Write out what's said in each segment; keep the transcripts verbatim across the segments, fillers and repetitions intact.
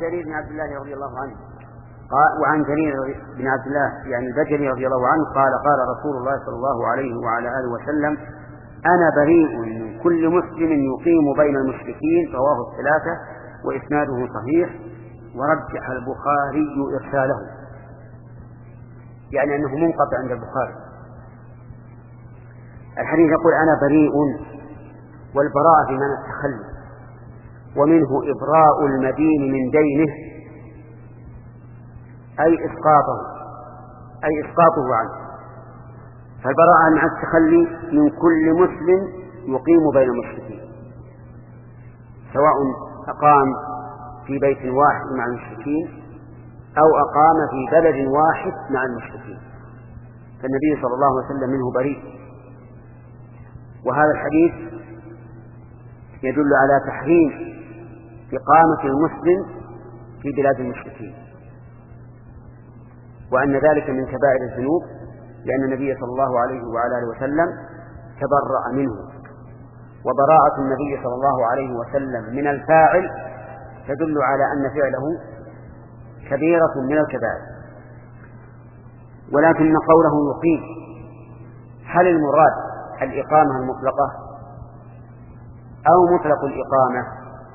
جرير بن عبد الله رضي الله عنه قال وعن جرير بن عبد الله يعني البجلي رضي الله عنه قال قال رسول الله صلى الله عليه وعلى آله وسلم أنا بريء من كل مسلم يقيم بين المشركين. رواه الثلاثة وإسناده صحيح، ورجح البخاري إرساله، يعني أنه منقطع عند البخاري. الحديث يقول أنا بريء، والبراءة بمعنى التخلي، ومنه إبراء المدين من دينه أي إسقاطه أي إسقاطه عنه. فالبراءة مع التخلي من كل مسلم يقيم بين المشركين، سواء أقام في بيت واحد مع المشركين أو أقام في بلد واحد مع المشركين، فالنبي صلى الله عليه وسلم منه بريء. وهذا الحديث يدل على تحريم إقامة المسلم في بلاد المشركين، وأن ذلك من كبائر الذنوب، لأن النبي صلى الله عليه وعلى آله وسلم تبرأ منه. وبراءة النبي صلى الله عليه وسلم من الفاعل تدل على أن فعله كبيرة من الكبائر. ولكن قوله يقيم، هل المراد الإقامة المطلقة أو مطلق الإقامة؟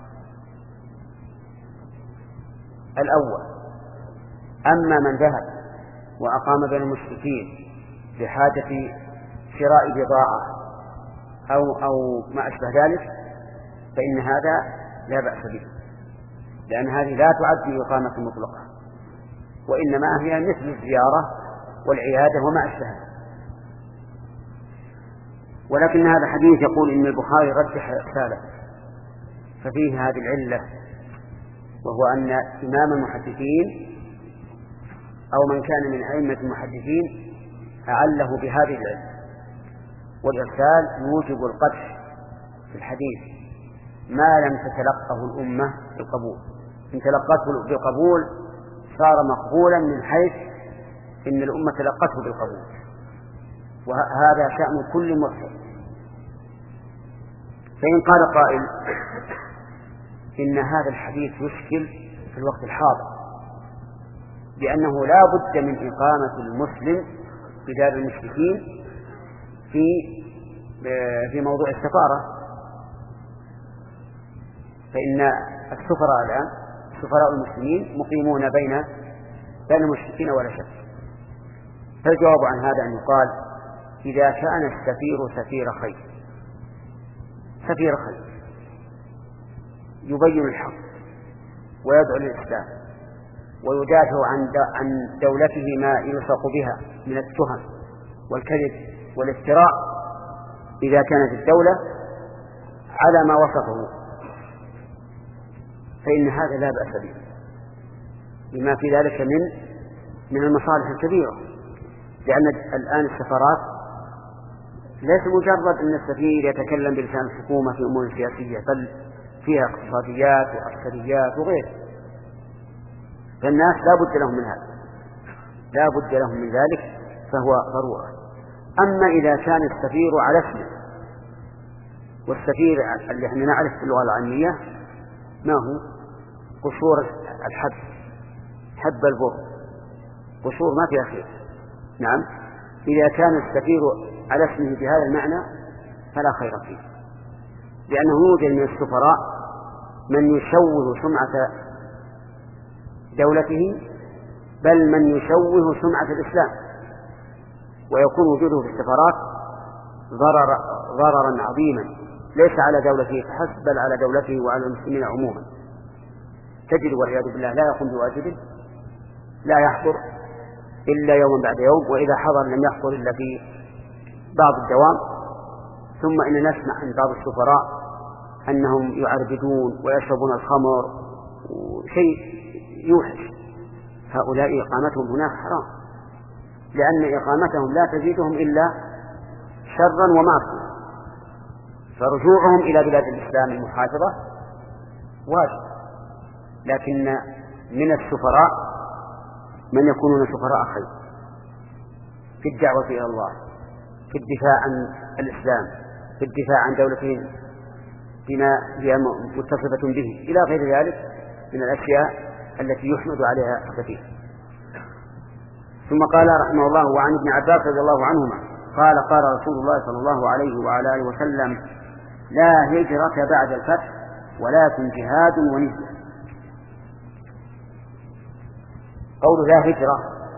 الأول، أما من ذهب وأقام بين المشركين بحاجة شراء بضاعة أو, أو ما أشبه ذلك فإن هذا لا بأس به، لأن هذه لا تعد إقامة مطلقة، وإنما هي مثل الزيارة والعيادة وما أشبهها. ولكن هذا الحديث يقول إن البخاري رجح إرساله، ففيه هذه العلة، وهو أن إمام المحدثين أو من كان من أئمة المحدثين أعله بهذه العلة. والإرسال يوجب القدح في الحديث ما لم تتلقه الأمة بالقبول. إن تلقته بالقبول صار مقبولا من حيث إن الأمة تلقته بالقبول، وهذا شأن كل مرسل. فإن قال قائل إن هذا الحديث يشكل في الوقت الحاضر، لأنه لا بد من إقامة المسلم بدار المشركين في في موضوع السفارة، فإن السفراء الآن سفراء المسلمين مقيمون بين بين المشركين ولا شك. فالجواب عن هذا أن يقال إذا كان السفير سفير خير سفير خير يبين الحق ويدعو للإسلام ويدافع عن عن دولته ما يلصق بها من التهم والكذب والافتراء، إذا كانت الدولة على ما وصفه فإن هذا لا بأس به، لما في ذلك من من المصالح الكبيرة. لأن الآن السفارات ليس مجرد أن السفير يتكلم بلسان الحكومة في أمور سياسية، بل فيها اقتصاديات وعسكريات وغيره، فالناس لا بد لهم من هذا، لا بد لهم من ذلك، فهو ضرورة. أما إذا كان السفير على اسمه، والسفير اللي احنا نعرف في اللغة العامية ما هو قشور الحب، حب البر، قشور ما فيها خير. نعم، إذا كان السفير على اسمه بهذا المعنى فلا خير فيه، لأنه يوجد من السفراء من يشوه سمعة دولته، بل من يشوه سمعة الإسلام، ويكون وجوده في السفارات ضرر ضررا عظيما ليس على دولته فحسب بل على دولته وعلى المسلمين عموما. تجد والعياذ بالله لا يقوم بواجبه، لا يحضر إلا يوما بعد يوم، وإذا حضر لم يحضر إلا في بعض الدوام. ثم إن نسمع عن بعض السفراء أنهم يعربدون ويشربون الخمر وشيء يوحش، هؤلاء إقامتهم هناك حرام، لأن إقامتهم لا تزيدهم إلا شرا ومعصية، فرجوعهم إلى بلاد الإسلام المحافظة واجب. لكن من السفراء من يكونون سفراء خير في الدعوة إلى الله، في الدفاع عن الإسلام، في الدفاع عن دولتهم بما هي متصفة به، إلى غير ذلك من الأشياء التي يحمد عليها السفيه. ثم قال رحمه الله: وعن ابن عباس رضي الله عنهما قال: قال رسول الله صلى الله عليه وعلى آله وسلم: لا هجرة بعد الفتح ولكن جهاد ونية. قول لا هجرة،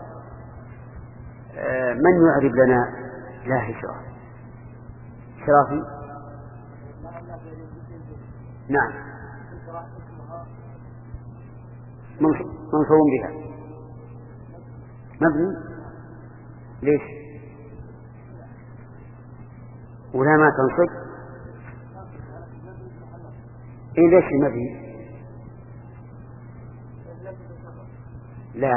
من يعرب لنا لا هجرة؟ شرافي؟ نعم، منصوب بها. مبني ليش؟ ولا ما تنصب؟ إيه ليش مبني؟ لا،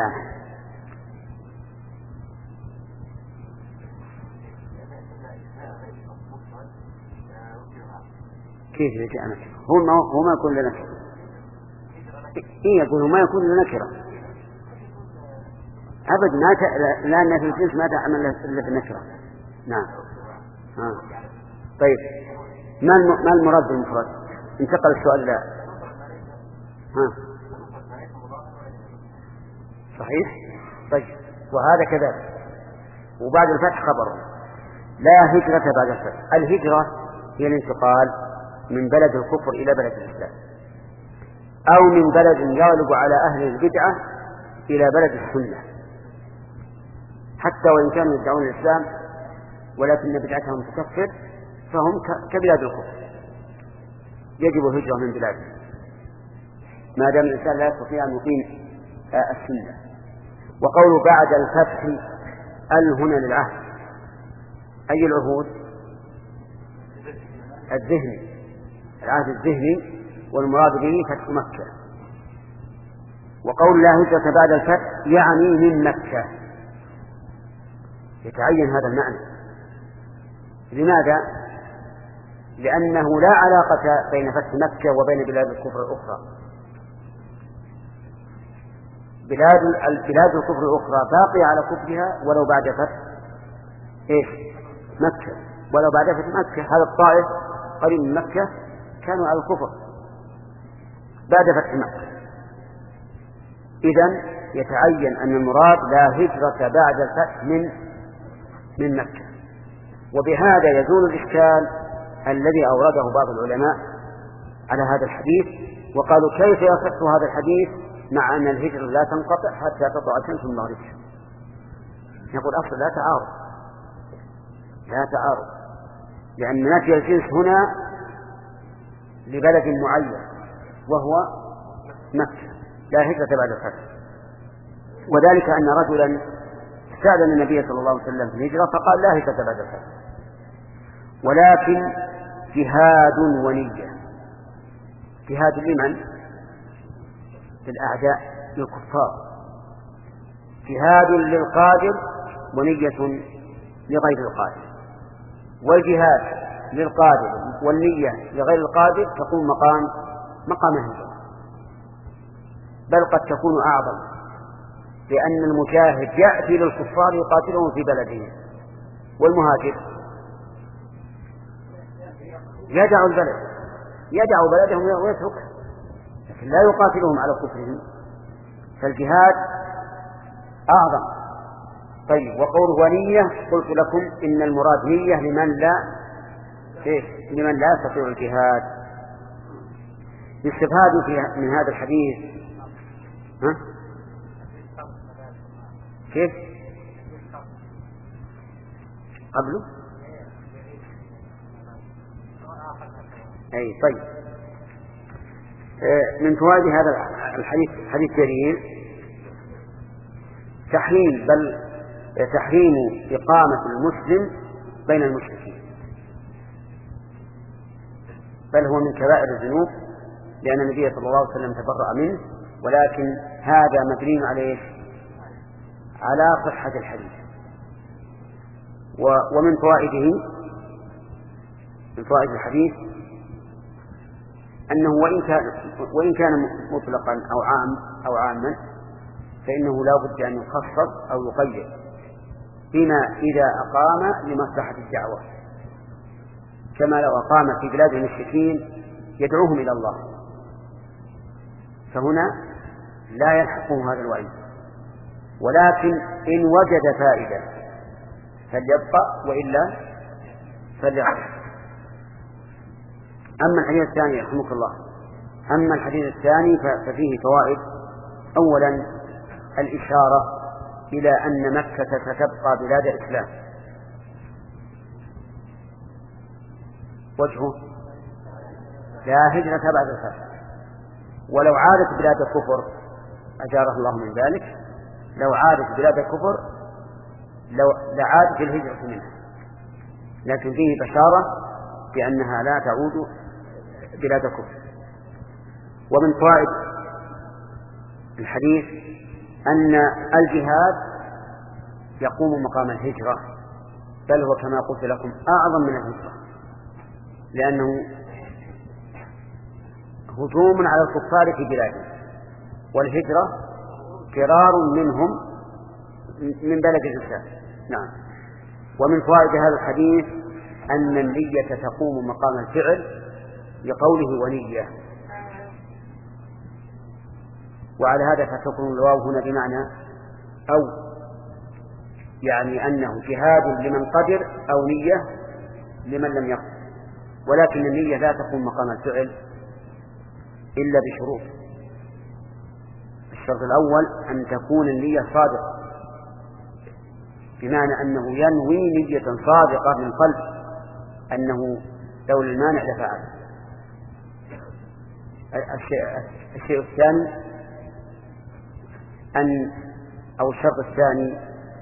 كيف يجي نكرة؟ هو ما هو ما يكون لنكرة. إيه يقول ما يكون لنكرة أبدا، ما ت... لأن في الجنس ما تعمل إلا في النكرة. نعم. ها. طيب، ما الم... ما المراد بالمفرد؟ انتقل السؤال. لا. ها. صحيح. طيب، وهذا كذلك. وبعد الفتح خبر لا هجرة بعد الفتح. الهجرة هي الانتقال من بلد الكفر إلى بلد الإسلام، أو من بلد يغلب على أهل البدعة إلى بلد السنة، حتى وإن كانوا يدعون الإسلام ولكن بدعتهم تكفر، فهم كبلاد الكفر، يجب الهجرة من بلادهم ما دام الإنسان لا يستطيع أن يقيم السنة. وقول بعد الفتح ال هنا للعهد، أي العهود؟ الذهني، العهد الذهني، والمراد به فتح مكة. وقول لا هجرة بعد الفتح يعني من مكة، يتعين هذا المعنى. لماذا؟ لأنه لا علاقة بين فتح مكة وبين بلاد الكفر الأخرى. بلاد البلاد الكفر الأخرى باقية على كفرها ولو بعد فتح إيش؟ مكة، ولو بعد فتح مكة. هذا الطائف قريب من مكة كانوا على الكفر بعد فتح مكة. إذن يتعين أن المراد لا هجرة بعد الفتح من من مكة. وبهذا يزول الإشكال الذي أورده بعض العلماء على هذا الحديث، وقالوا كيف يصح هذا الحديث مع أن الهجرة لا تنقطع حتى تطلع الشمس من مغربها؟ يقول أصلا لا تعارض، لا تعارض، لأن نفي الجنس هنا لبلد معين وهو مكة، لا هجرة بعد الفتح. وذلك أن رجلا استأذن النبي صلى الله عليه وسلم في الهجرة فقال لا هجرة بعد الفتح، ولكن جهاد ونية. جهاد لمن؟ للأعداء، للكفار. جهاد للقادر ونية لغير القادر. والجهاد للقادر والنية لغير القادر تكون مقام مقام الهجرة، بل قد تكون أعظم، لأن المجاهد يأتي للكفار يقاتلهم في بلده، والمهاجر يدع البلد يدع بلدهم ويتركه، لكن لا يقاتلهم على كفرهم، فالجهاد أعظم. طيب، وقول ونية قلت لكم إن المراد نية لمن لا إيه؟ لمن لا يستطيع الجهاد. يستفاد من هذا الحديث ها؟ كيف؟ قبله؟ أي طيب. من فوائد هذا الحديث حديث جليل تحريم بل تحريم إقامة المسلم بين المشركين، بل هو من كبائر الذنوب، لأن النبي صلى الله عليه وسلم تبرأ منه، ولكن هذا مبني عليه على صحة الحديث. ومن فوائده من فوائد الحديث أنه وإن كان وإن كان مطلقا أو عام أو عاما فإنه لا بد أن يخصص أو يقيد فيما إذا أقام لمصلحة الدعوة، كما لو أقام في بلاد المشركين يدعوهم إلى الله، فهنا لا يلحقه هذا الوعيد، ولكن إن وجد فائدة فليبقى وإلا فليعرف. أما الحديث الثاني رحمك الله، أما الحديث الثاني ففيه فوائد. أولا الإشارة إلى أن مكة ستبقى بلاد الإسلام. وجهه لا هجرة بعد الفتح، ولو عادت بلاد الكفر أجاره الله من ذلك، لو عادت بلاد الكفر لو لعادت الهجرة منها، لكن فيه بشارة بأنها لا تعود بلاد الكفر. ومن فوائد الحديث أن الجهاد يقوم مقام الهجرة، بل هو كما قلت لكم أعظم من الهجرة، لأنه هجوم على الكفار في بلادهم، والهجرة فرار منهم من بلد الإسلام. نعم. ومن فوائد هذا الحديث أن النية تقوم مقام الفعل لقوله ونية، وعلى هذا فتكون الواو هنا بمعنى أو، يعني أنه جهاد لمن قدر أو نية لمن لم يقدر، ولكن النية لا تقوم مقام الفعل إلا بشروط. الشرط الأول أن تكون النية صادقة، بمعنى أنه ينوي نية صادقة من قلب أنه لولا المانع لفعل. الشيء, الشيء الثاني أن أو الشرط الثاني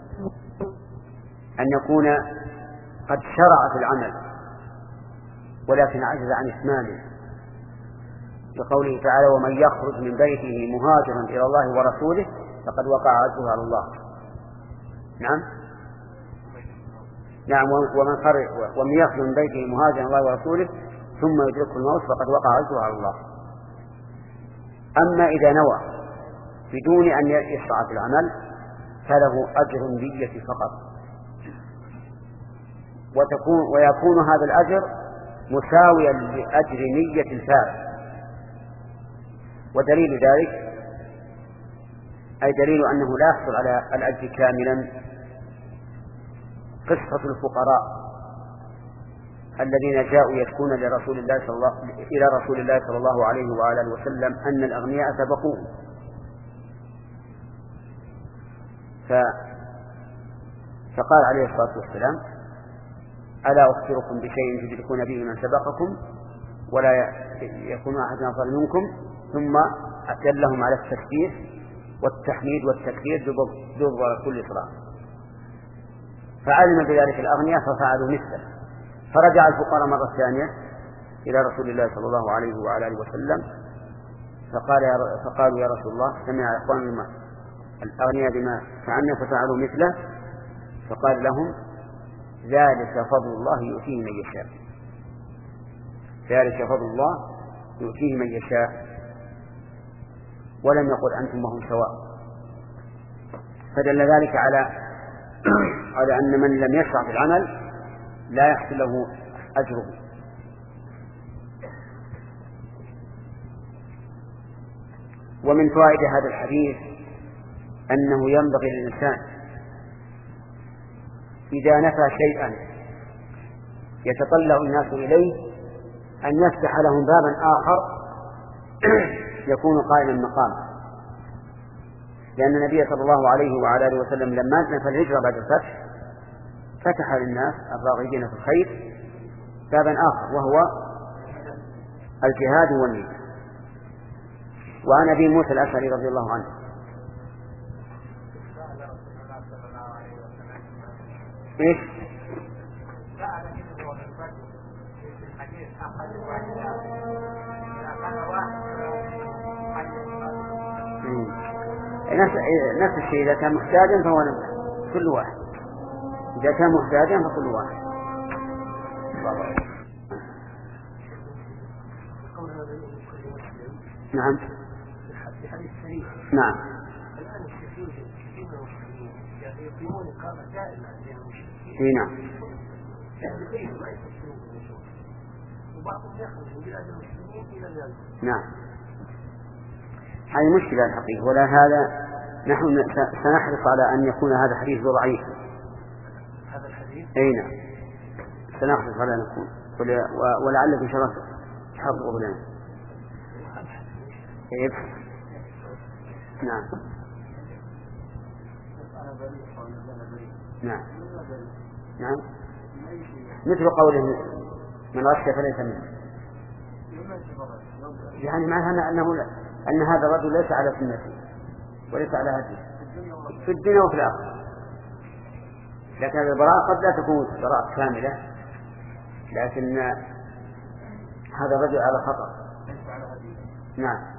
أن يكون قد شرع في العمل ولكن عجز عن إتمامه، لقوله تعالى ومن يخرج من بيته مهاجرا إلى الله ورسوله فقد وقع عجزه على الله. نعم نعم ومن خرج ومن يخرج من بيته مهاجرا إلى الله ورسوله ثم يدركه الموت فقد وقع عجزه على الله. أما إذا نوى بدون أن يشرع في العمل فله أجر النية فقط، وتكون ويكون هذا الأجر مساويا لأجر نية الفاعل. ودليل ذلك أي دليل أنه لا يحصل على الأجر كاملا قصة الفقراء الذين جاءوا يشكون لرسول الله صلى الله إلى رسول الله صلى الله عليه وآله وسلم أن الأغنياء سبقوهم، ف... فقال عليه الصلاة والسلام ألا أخبركم بشيء تدركون به من سبقكم ولا يكون أحد أفضل منكم، ثم دلهم على التسبيح والتحميد والتكبير ضد كل صلاة. فعلم بذلك الأغنياء ففعلوا مثله، فرجع الفقراء مرة ثانية إلى رسول الله صلى الله عليه وعلى آله وسلم فقال يا فقالوا يا رسول الله سمع إخواننا الأغنياء بما فعلنا ففعلوا مثله، فقال لهم ذلك فضل الله يؤتيه من يشاء، ذلك فضل الله يؤتيه من يشاء، ولم يقل أنتم وهم سواء. فدل ذلك على على أن من لم يشرع في العمل لا يحصل له أجره. ومن فوائد هذا الحديث أنه ينبغي للإنسان إذا نفى شيئا يتطلع الناس إليه أن يفتح لهم بابا آخر يكون قائما مقامه، لأن النبي صلى الله عليه وعلى آله وسلم لما نفى الهجرة بعد الفتح فتح للناس الراغبين في الخير بابا آخر وهو الجهاد والنية. وعن أبي موسى الأشعري رضي الله عنه إيش؟ نفس الشيء إذا كان محتاجا فهو كل واحد، إذا كان محتاجا فكل واحد. نعم نعم الآن الشيخين الشيخين والمسلمين يعني يقيمون إقامة دائمة بين نعم المشركين يعني كيف ما يفسرون بالنشور وبعضهم يخرج من بلاد المسلمين إلى بلاد نعم. هذه مشكلة الحقيقة، ولا هذا نحن سنحرص على أن يكون هذا الحديث ضعيف. هذا الحديث؟ أي نعم، سنحرص على أن يكون، ولعلك إن شاء الله تحفظه لنا. كيف؟ نعم نعم نعم مثل قوله من غش فليس منه، يعني معناها أنه أن هذا الرجل ليس على سنته وليس على هديه في الدنيا وفي الآخرة. لكن هذه البراءة قد لا تكون براءة كاملة، لكن هذا الرجل على خطأ. نعم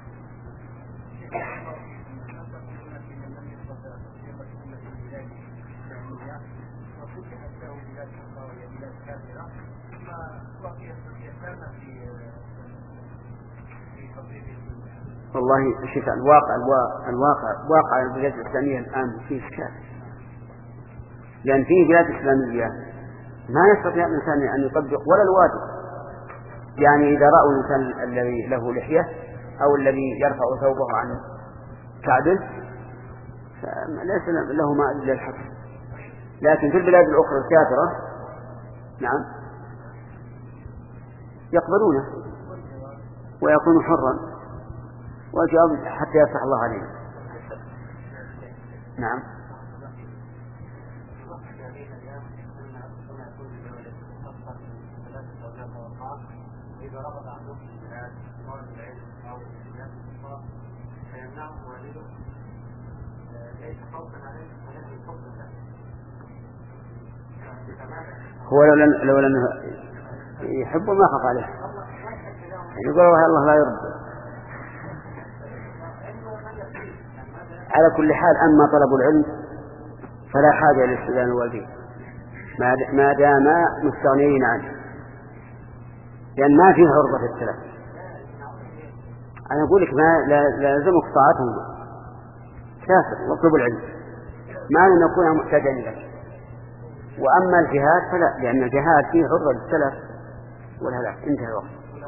والله شوف الواقع الواقع واقع البلاد الإسلامية الآن فيه إشكال، لأن فيه بلاد إسلامية ما يستطيع الإنسان أن يطبق ولا الواجب. يعني إذا رأوا الإنسان الذي له لحية أو الذي يرفع ثوبه عن كعبه فليس له ما إلا الحكم. لكن في البلاد الأخرى الكافرة نعم يقبلونه ويكون حرا، وجاء حتى يفتح الله عليه. نعم إذا رغب عن نفس الجهاد طالب العلم أو الناس الكفار فيمنعه والده ليس خوفا عليه ولكن فضلا له. هو لو لن لو لن يحب ما خاف عليه، يقول الله لا يرد. على كل حال أما طلب العلم فلا حاجة للاستئذان الوالدين ما دام مستغنيين عنه، لأن ما فيه عرضة في السلف. أنا أقول لك ما لازمك طاعتهم، سافر واطلب العلم ما لن نكون محتاجا لك. وأما الجهاد فلا، لأن الجهاد فيه عرضة للسلف والهلاك. انتهى الوقت.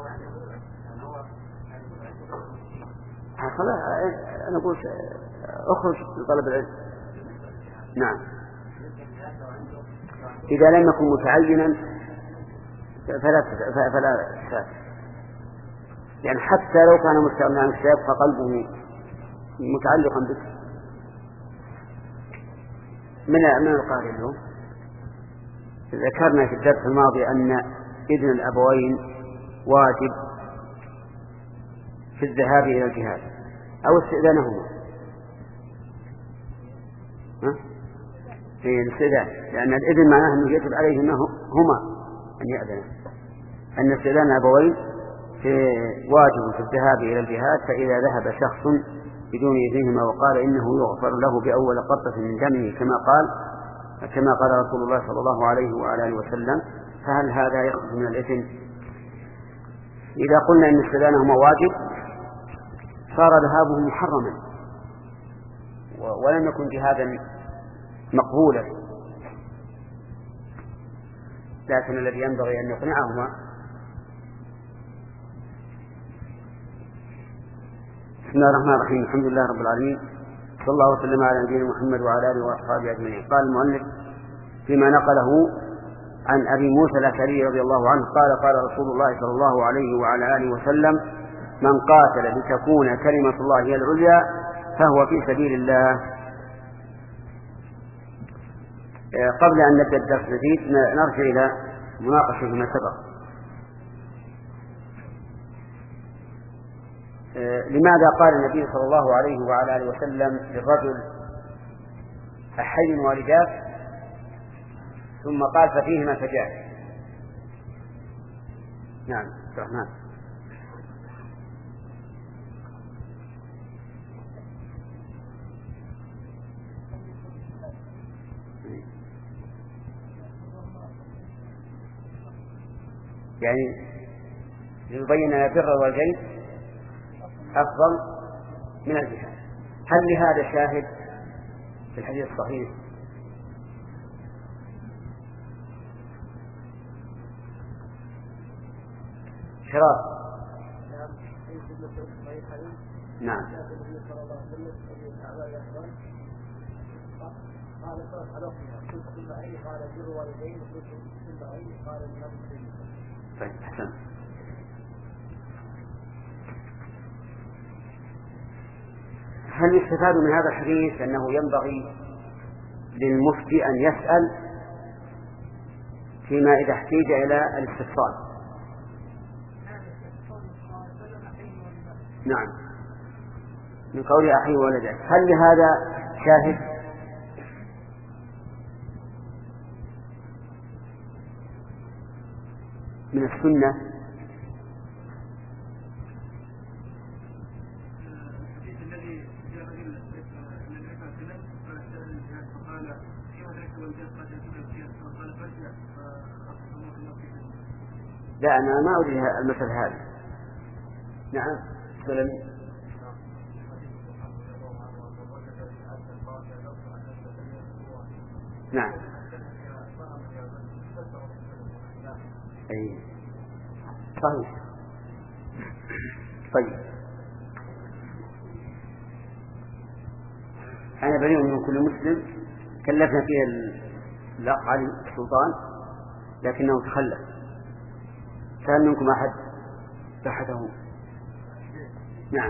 خلاص أنا أقول أخرج لطلب العلم. نعم إذا لم يكن متعينا فلا فلا تسافر، يعني حتى لو كان مستغنى عن الشيء فقلبه متعلقا بك. من من القارئ اليوم ذكرنا في الدرس الماضي أن إذن الأبوين واجب في الذهاب إلى الجهاد أو استئذانهما. في الاستئذان، لأن الإذن معناه أنه يجب عليهما هما أن يأذن. أن استئذان الأبوين في واجب في الذهاب إلى الجهاد، فإذا ذهب شخص بدون إذنهما وقال إنه يغفر له بأول قطرة من دمه كما قال كما قال رسول الله صلى الله عليه وعلى آله وسلم، فهل هذا يخرج من الإثم؟ إذا قلنا إن استئذانهما واجب صار ذهابه محرما ولم يكن جهادا مقبولا. لكن الذي ينبغي أن يقنعهما بسم الله الرحمن الرحيم الحمد لله رب العالمين صلى الله وسلم على نبينا محمد وعلى آله وأصحابه أجمعين. قال المؤلف فيما نقله عن أبي موسى الأشعري رضي الله عنه قال قال رسول الله صلى الله عليه وعلى آله وسلم من قاتل لتكون كلمة الله هي العليا فهو في سبيل الله. قبل أن نبدأ الدرس الجديد نرجع إلى مناقشة ما سبق. لماذا قال النبي صلى الله عليه وعلى آله وسلم للرجل أحي والداك ثم قال ففيهما فجاهد؟ نعم الرحمن. يعني يبين أن بر الوالدين أفضل من الجهاد. هل لهذا شاهد في الحديث الصحيح؟ شراب نعم. طيب أحسن. هل يستفاد من هذا الحديث أنه ينبغي للمفتي أن يسأل فيما إذا احتاج إلى الاستفصال؟ نعم، من قول أخي ولده. هل لهذا شاهد؟ من السنة؟ لا، أنا ما أريد المثل هذا. نعم سلم. نعم. أي صحيح. طيب أنا بريء من كل مسلم كلفنا فيه الأخ علي السلطان لكنه تخلف. كان منكم أحد بحثه؟ نعم.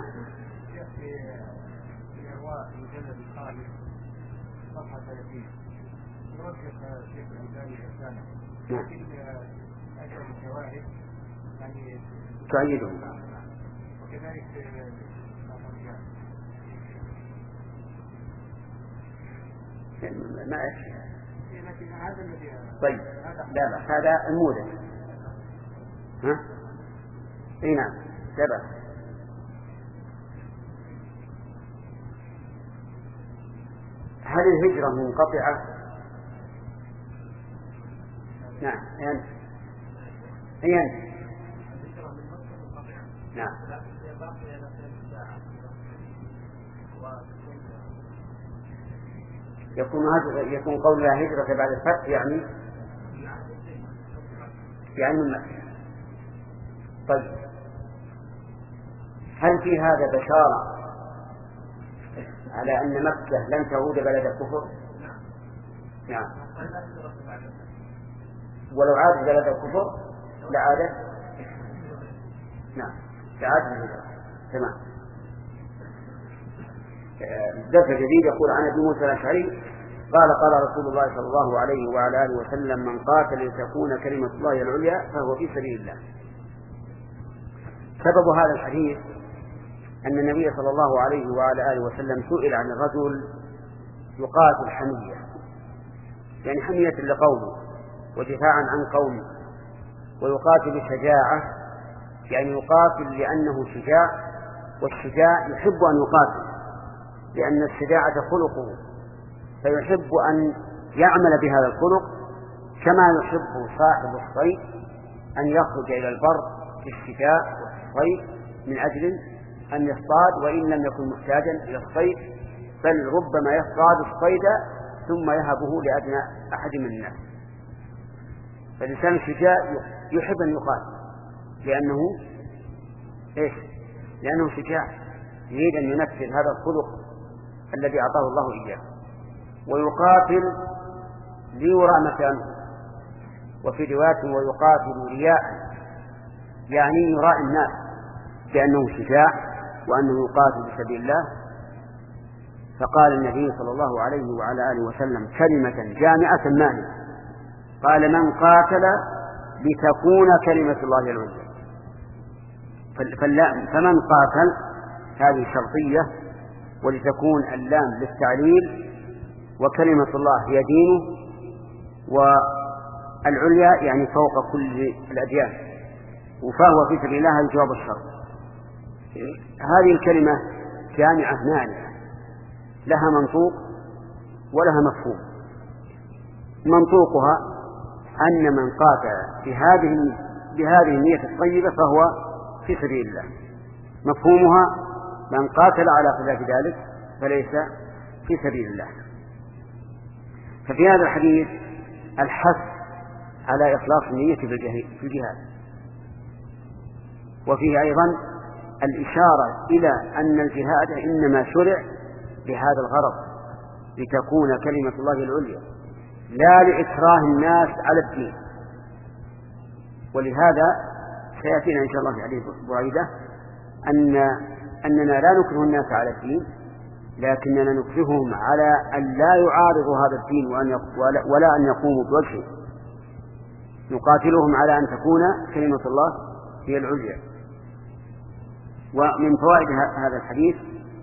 نعم. تؤيده. ما أشياء. طيب لا بأس، هذا المودة. ها؟ اي نعم لا بأس. هل الهجرة منقطعة؟ نعم. أنت أي أنت؟ نعم. يكون هذا يكون قول لا هجرة بعد الفتح يعني يعني من مكة. طيب هل في هذا بشارة على أن مكة لن تعود بلد الكفر؟ نعم. ولو عاد بلد الكفر لعادت. نعم لعادت الهجرة. تمام. درس جديد يقول عن ابي موسى الأشعري قال قال رسول الله صلى الله عليه وعلى آله وسلم من قاتل لتكون كلمة الله العليا فهو في سبيل الله. سبب هذا الحديث أن النبي صلى الله عليه وعلى آله وسلم سئل عن الرجل يقاتل حمية، يعني حمية لقومه ودفاعا عن قومه، ويقاتل شجاعة يعني يقاتل لأنه شجاع، والشجاع يحب أن يقاتل لأن الشجاعة خلقه، فيحب أن يعمل بهذا الخلق كما يحب صاحب الصيد أن يخرج إلى البر في الشتاء والصيد من أجل أن يصطاد وإن لم يكن محتاجا إلى الصيد، بل ربما يصطاد الصيد ثم يهبه لأدنى أحد من الناس. فالإنسان الشجاع يحب أن يقاتل لأنه إيش؟ لأنه شجاع يريد أن ينفذ هذا الخلق الذي أعطاه الله إياه، ويقاتل ليرى مكانه. وفي رواية ويقاتل رياء يعني يراء الناس بأنه شجاع وأنه يقاتل في سبيل الله. فقال النبي صلى الله عليه وعلى آله وسلم كلمة جامعة مانعة، قال من قاتل لتكون كلمة الله العليا. فمن قاتل هذه شرطية، ولتكون اللام للتعليل، وكلمة الله هي دينه، والعليا يعني فوق كل الأديان، وفهو في سبيل الله الجواب الشرط. هذه الكلمة جامعة مانعة لها منطوق ولها مفهوم. منطوقها أن من قاتل بهذه بهذه النية الطيبة فهو في سبيل الله. مفهومها من قاتل على خلاف ذلك فليس في سبيل الله. ففي هذا الحديث الحث على إخلاص النية في الجهاد، وفيه أيضا الإشارة إلى أن الجهاد إنما شرع لهذا الغرض، لتكون كلمة الله العليا، لا لإكراه الناس على الدين. ولهذا سيأتينا إن شاء الله في حديث بريدة أن أننا لا نكره الناس على الدين، لكننا نكرههم على أن لا يعارضوا هذا الدين وأن ولا أن يقوموا بوجهه، نقاتلهم على أن تكون كلمة الله هي العليا. ومن فوائد هذا الحديث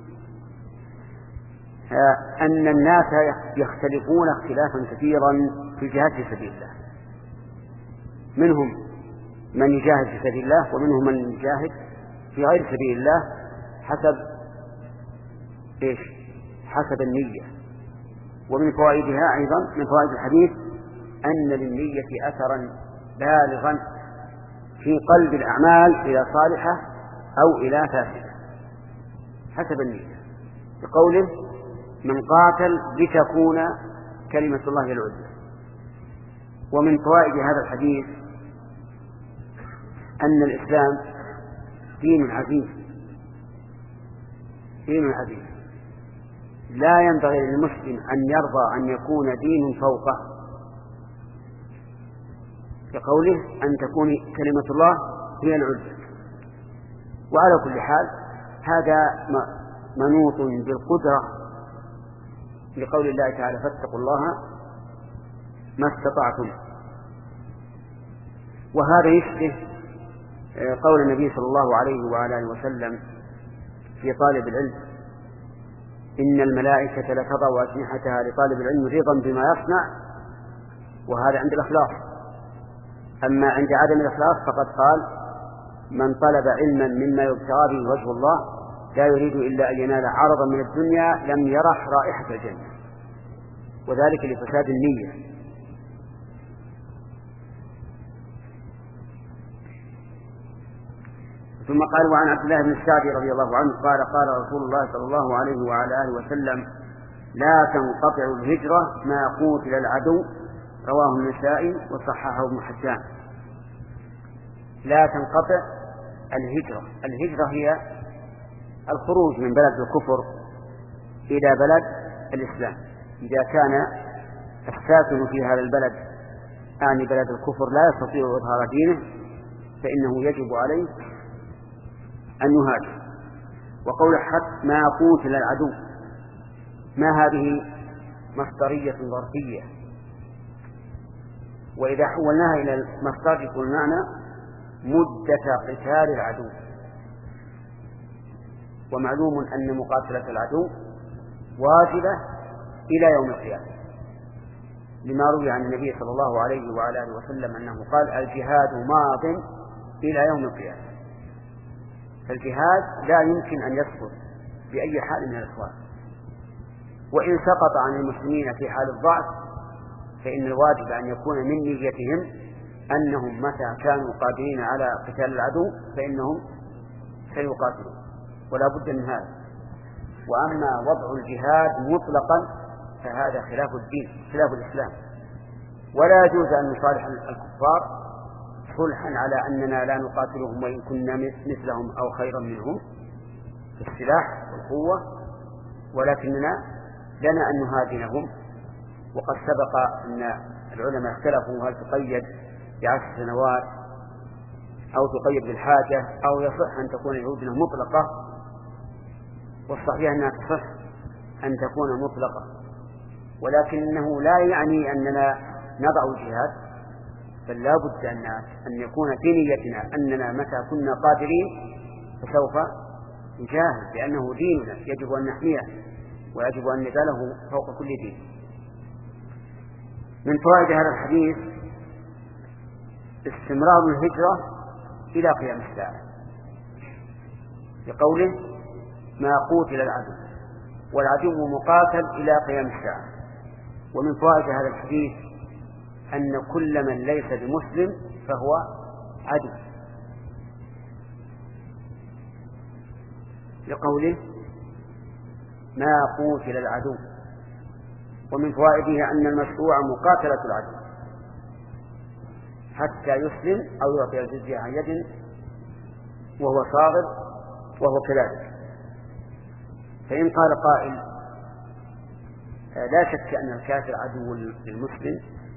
أن الناس يختلفون اختلافا كثيرا في الجهاد في سبيل الله، منهم من يجاهد في سبيل الله ومنهم من يجاهد في غير سبيل الله حسب إيش؟ حسب النية. ومن فوائدها أيضا من فوائد الحديث أن للنية أثرا بالغا في قلب الأعمال إلى صالحة أو إلى فاسدة حسب النية، بقوله من قاتل لتكون كلمة الله العليا. ومن فوائد هذا الحديث أن الإسلام دين عزيز، دين عزيز لا ينبغي للمسلم أن يرضى أن يكون دين فوقه، كقوله أن تكون كلمة الله هي العليا. وعلى كل حال هذا منوط بالقدرة، لقول الله تعالى فاتقوا الله ما استطعتم. وهذا يشبه قول النبي صلى الله عليه وعلى وسلم في طالب العلم إن الملائكة لتضع أجنحتها لطالب العلم رضا بما يصنع، وهذا عند الإخلاص. أما عند عدم الإخلاص فقد قال من طلب علما مما يبتغى به وجه الله لا يريد إلا أن ينال عرضا من الدنيا لم يرح رائحة الجنة، وذلك لفساد النية. ثم قال وعن عبد الله بن السعدي رضي الله عنه قال قال رسول الله صلى الله عليه وعلى آله وسلم لا تنقطع الهجرة ما قوتل العدو، رواه النسائي وصححه ابن حبان. لا تنقطع الهجرة، الهجرة هي الخروج من بلد الكفر إلى بلد الإسلام. إذا كان الساكن في هذا البلد أعني بلد الكفر لا يستطيع إظهار دينه فإنه يجب عليه أن يهاجر. وقول حتى ما قوتل العدو، ما هذه مصدرية ظرفية، وإذا حولناها إلى المصدر يكون معنى مدة قتال العدو. ومعلوم أن مقاتلة العدو واجبة إلى يوم القيامة، لما روي عن النبي صلى الله عليه وعلى آله وسلم أنه قال الجهاد ماض إلى يوم القيامة. فالجهاد لا يمكن أن يسقط بأي حال من الأحوال، وإن سقط عن المسلمين في حال الضعف فإن الواجب أن يكون من نيتهم أنهم متى كانوا قادرين على قتال العدو فإنهم سيقاتلون، ولا بد من هذا. وأما وضع الجهاد مطلقا فهذا خلاف الدين، خلاف الإسلام، ولا يجوز أن نصالح الكفار صلحا على أننا لا نقاتلهم وإن كنا مثلهم أو خيرا منهم في السلاح والقوة، ولكننا لنا أن نهاجمهم. وقد سبق أن العلماء اختلفوا هل تقيد بعشر سنوات أو تقيد بالحاجة أو يصح أن تكون الهدنة مطلقة، والصحيح أنها تصح أن تكون مطلقة، ولكنه لا يعني أننا نضع الجهاد، بل لا بد أن يكون في نيتنا أننا متى كنا قادرين فسوف نجاهد، لأنه ديننا يجب أن نحميه ويجب أن نجعله فوق كل دين. من فوائد هذا الحديث استمرار الهجرة إلى قيام الساعة، بقوله ما قوتل العدو، والعدو مقاتل إلى قيام الساعة. ومن فوائد هذا الحديث أن كل من ليس بمسلم فهو عدو، لقوله ما قوتل العدو. ومن فوائده أن المشروع مقاتلة العدو حتى يسلم أو يعطي الجزية عن يد وهو صاغر وهو كذلك. فإن قال قائل لا شك أن الكافر عدو للمسلم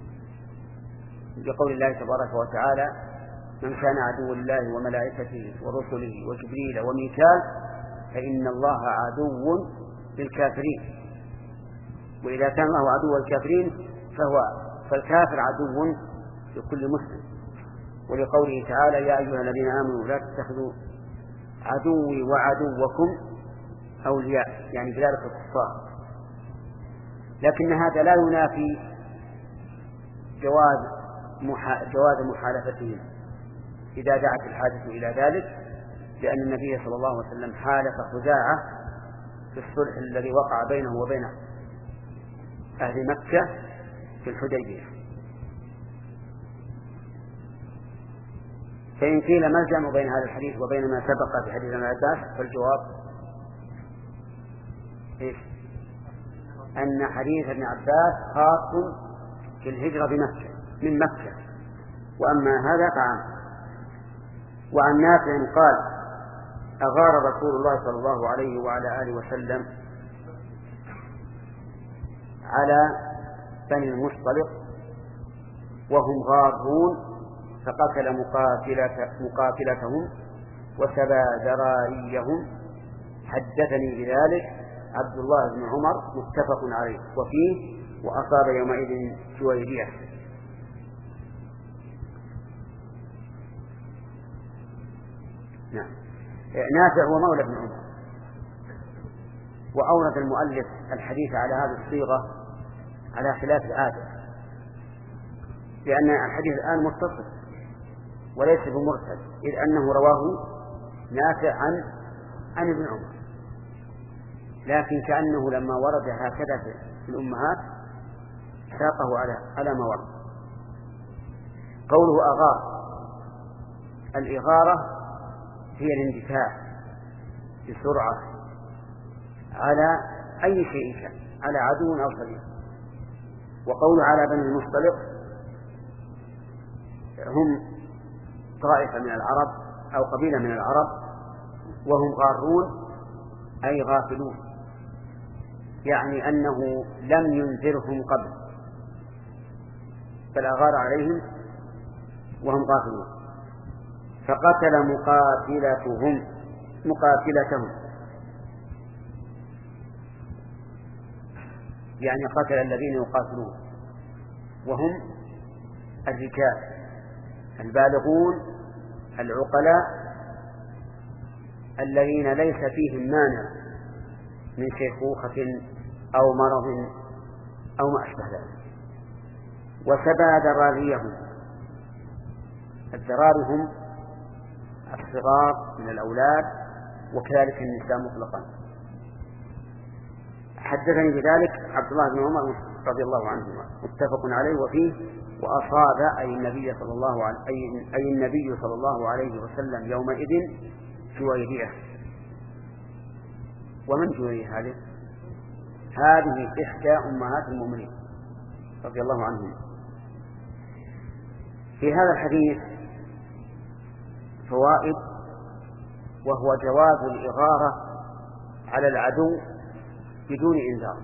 بقول الله تبارك وتعالى من كان عدو لله وملائكته ورسله وجبريل وميكال فإن الله عدو للكافرين، وإذا كان الله عدو للكافرين فهو فالكافر عدو لكل مسلم، ولقوله تعالى يا أيها الذين آمنوا لا تتخذوا عدوي وعدوكم أولياء، يعني بذلك الكفار. لكن هذا لا ينافي جواز محا... جواز محالفتهم إذا دعت الحاجة إلى ذلك، لأن النبي صلى الله عليه وسلم حالف خزاعة في الصلح الذي وقع بينه وبين أهل مكة في الحديبية. فإن قيل ما الجمع بين هذا الحديث وبين ما سبق في حديث ابن عباس فالجواب إيش؟ أن حديث ابن عباس خاص في الهجرة بمكة من مكة، وأما هذا فعام. وعن نافع قال أغار رسول الله صلى الله عليه وعلى آله وسلم على بني المصطلق وهم غارون فقتل مقاتلة مقاتلتهم وسبى ذراريهم. حدثني بذلك عبد الله بن عمر متفق عليه، وفيه وأصاب يومئذ جويرية. نعم. نافع هو مولى ابن عمر، وأورد المؤلف الحديث على هذه الصيغة على خلاف العادة، لأن الحديث الآن متصل وليس بمرسل، إذ أنه رواه نافع عن عن ابن عمر، لكن كأنه لما ورد هكذا في الأمهات ساقه على على ما ورد. قوله أغار، الإغارة هي الاندفاع بسرعة على أي شيء كان، على عدو أو صديق. وقوله على بني المصطلق هم طائفة من العرب أو قبيلة من العرب وهم غارون أي غافلون، يعني أنه لم ينذرهم قبل بل أغار عليهم وهم غافلون. فقتل مقاتلتهم مقاتلتهم يعني قتل الذين يقاتلون، وهم الرجال البالغون العقلاء الذين ليس فيهم مانع من شيخوخة أو مرض أو ما أشبه ذلك. وسبى ذراريهم، الذرار هم الصغار من الأولاد وكذلك النساء مطلقا. حدثني بذلك عبد الله بن عمر رضي الله عنهما متفق عليه، وفيه وأصاب أي النبي صلى الله عليه أي, أي النبي صلى الله عليه وسلم يومئذ جويرية. ومن جويرية هذه؟ هذه إحدى أمهات المؤمنين رضي الله عنهم. في هذا الحديث فوائد، وهو جواز الإغارة على العدو بدون إنذار،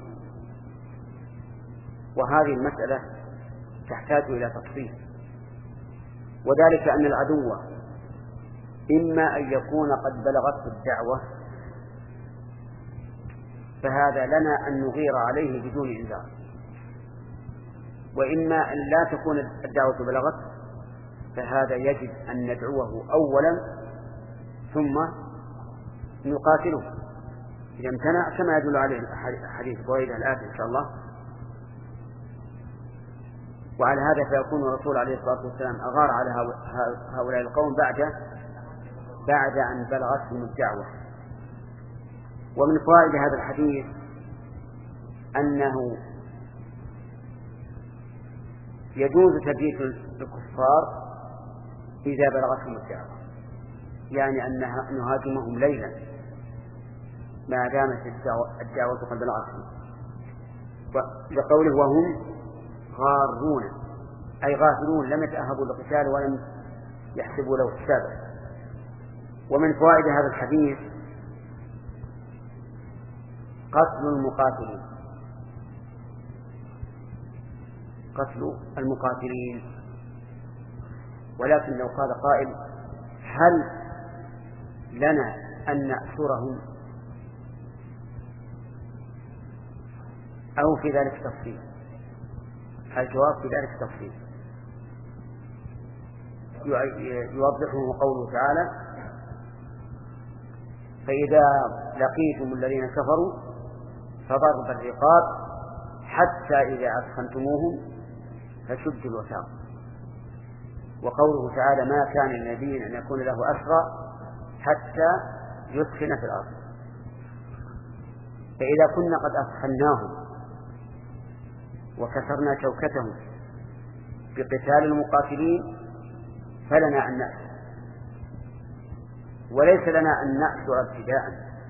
وهذه المسألة تحتاج إلى تفصيل، وذلك أن العدو إما أن يكون قد بلغته الدعوة فهذا لنا أن نغير عليه بدون إنذار، وإما أن لا تكون الدعوة بلغت فهذا يجب أن ندعوه أولا ثم نقاتله إذا امتنع، كما يدل عليه حديث بريدة الآتي إن شاء الله. وعلى هذا فيكون الرسول عليه الصلاة والسلام أغار على هؤلاء القوم بعد بعد أن بلغتهم الدعوة. ومن فوائد هذا الحديث أنه يجوز تبييت الكفار إذا بلغتهم الدعوة، يعني أن نهاجمهم ليلا ما دامت الدعوة قد بلغتهم، وقوله وهم غارون أي غافلون لم يتأهبوا للقتال ولم يحسبوا له حسابا. ومن فوائد هذا الحديث قتل المقاتلين قتل المقاتلين. ولكن لو قال قائل هل لنا أن نأسرهم أو في ذلك تفصيل؟ الجواب في ذلك تفصيل يوضحه قوله تعالى: فإذا لقيتم الذين كفروا فضرب الرقاب حتى إذا أثخنتموهم فشدوا الوثاق. وقوله تعالى: ما كان للنبي أن يكون له أسرى حتى يثخن في الأرض. فإذا كنا قد أثخناهم وكسرنا شوكتهم بقتال المقاتلين فلنا أن نأسر، وليس لنا أن نأسر ابتداء،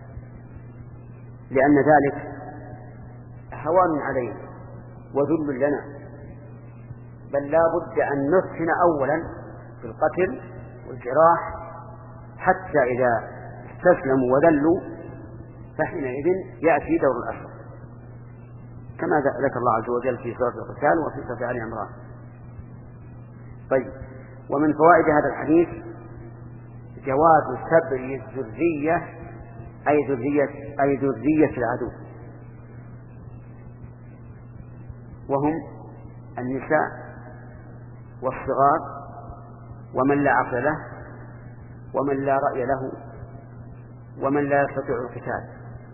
لأن ذلك هوان علينا وذل لنا، بل لا بد أن نثخن أولا في القتل والجراح حتى إذا استسلموا وذلوا فحينئذ يأتي دور الأسر، كما ذكر الله عز وجل في سورة القتال وفي سورة آل عمران. طيب، ومن فوائد هذا الحديث جواز سبر الذرية أي ذرية أي ذرية العدو، وهم النساء والصغار ومن لا عقل له ومن لا رأي له ومن لا يستطيع القتال،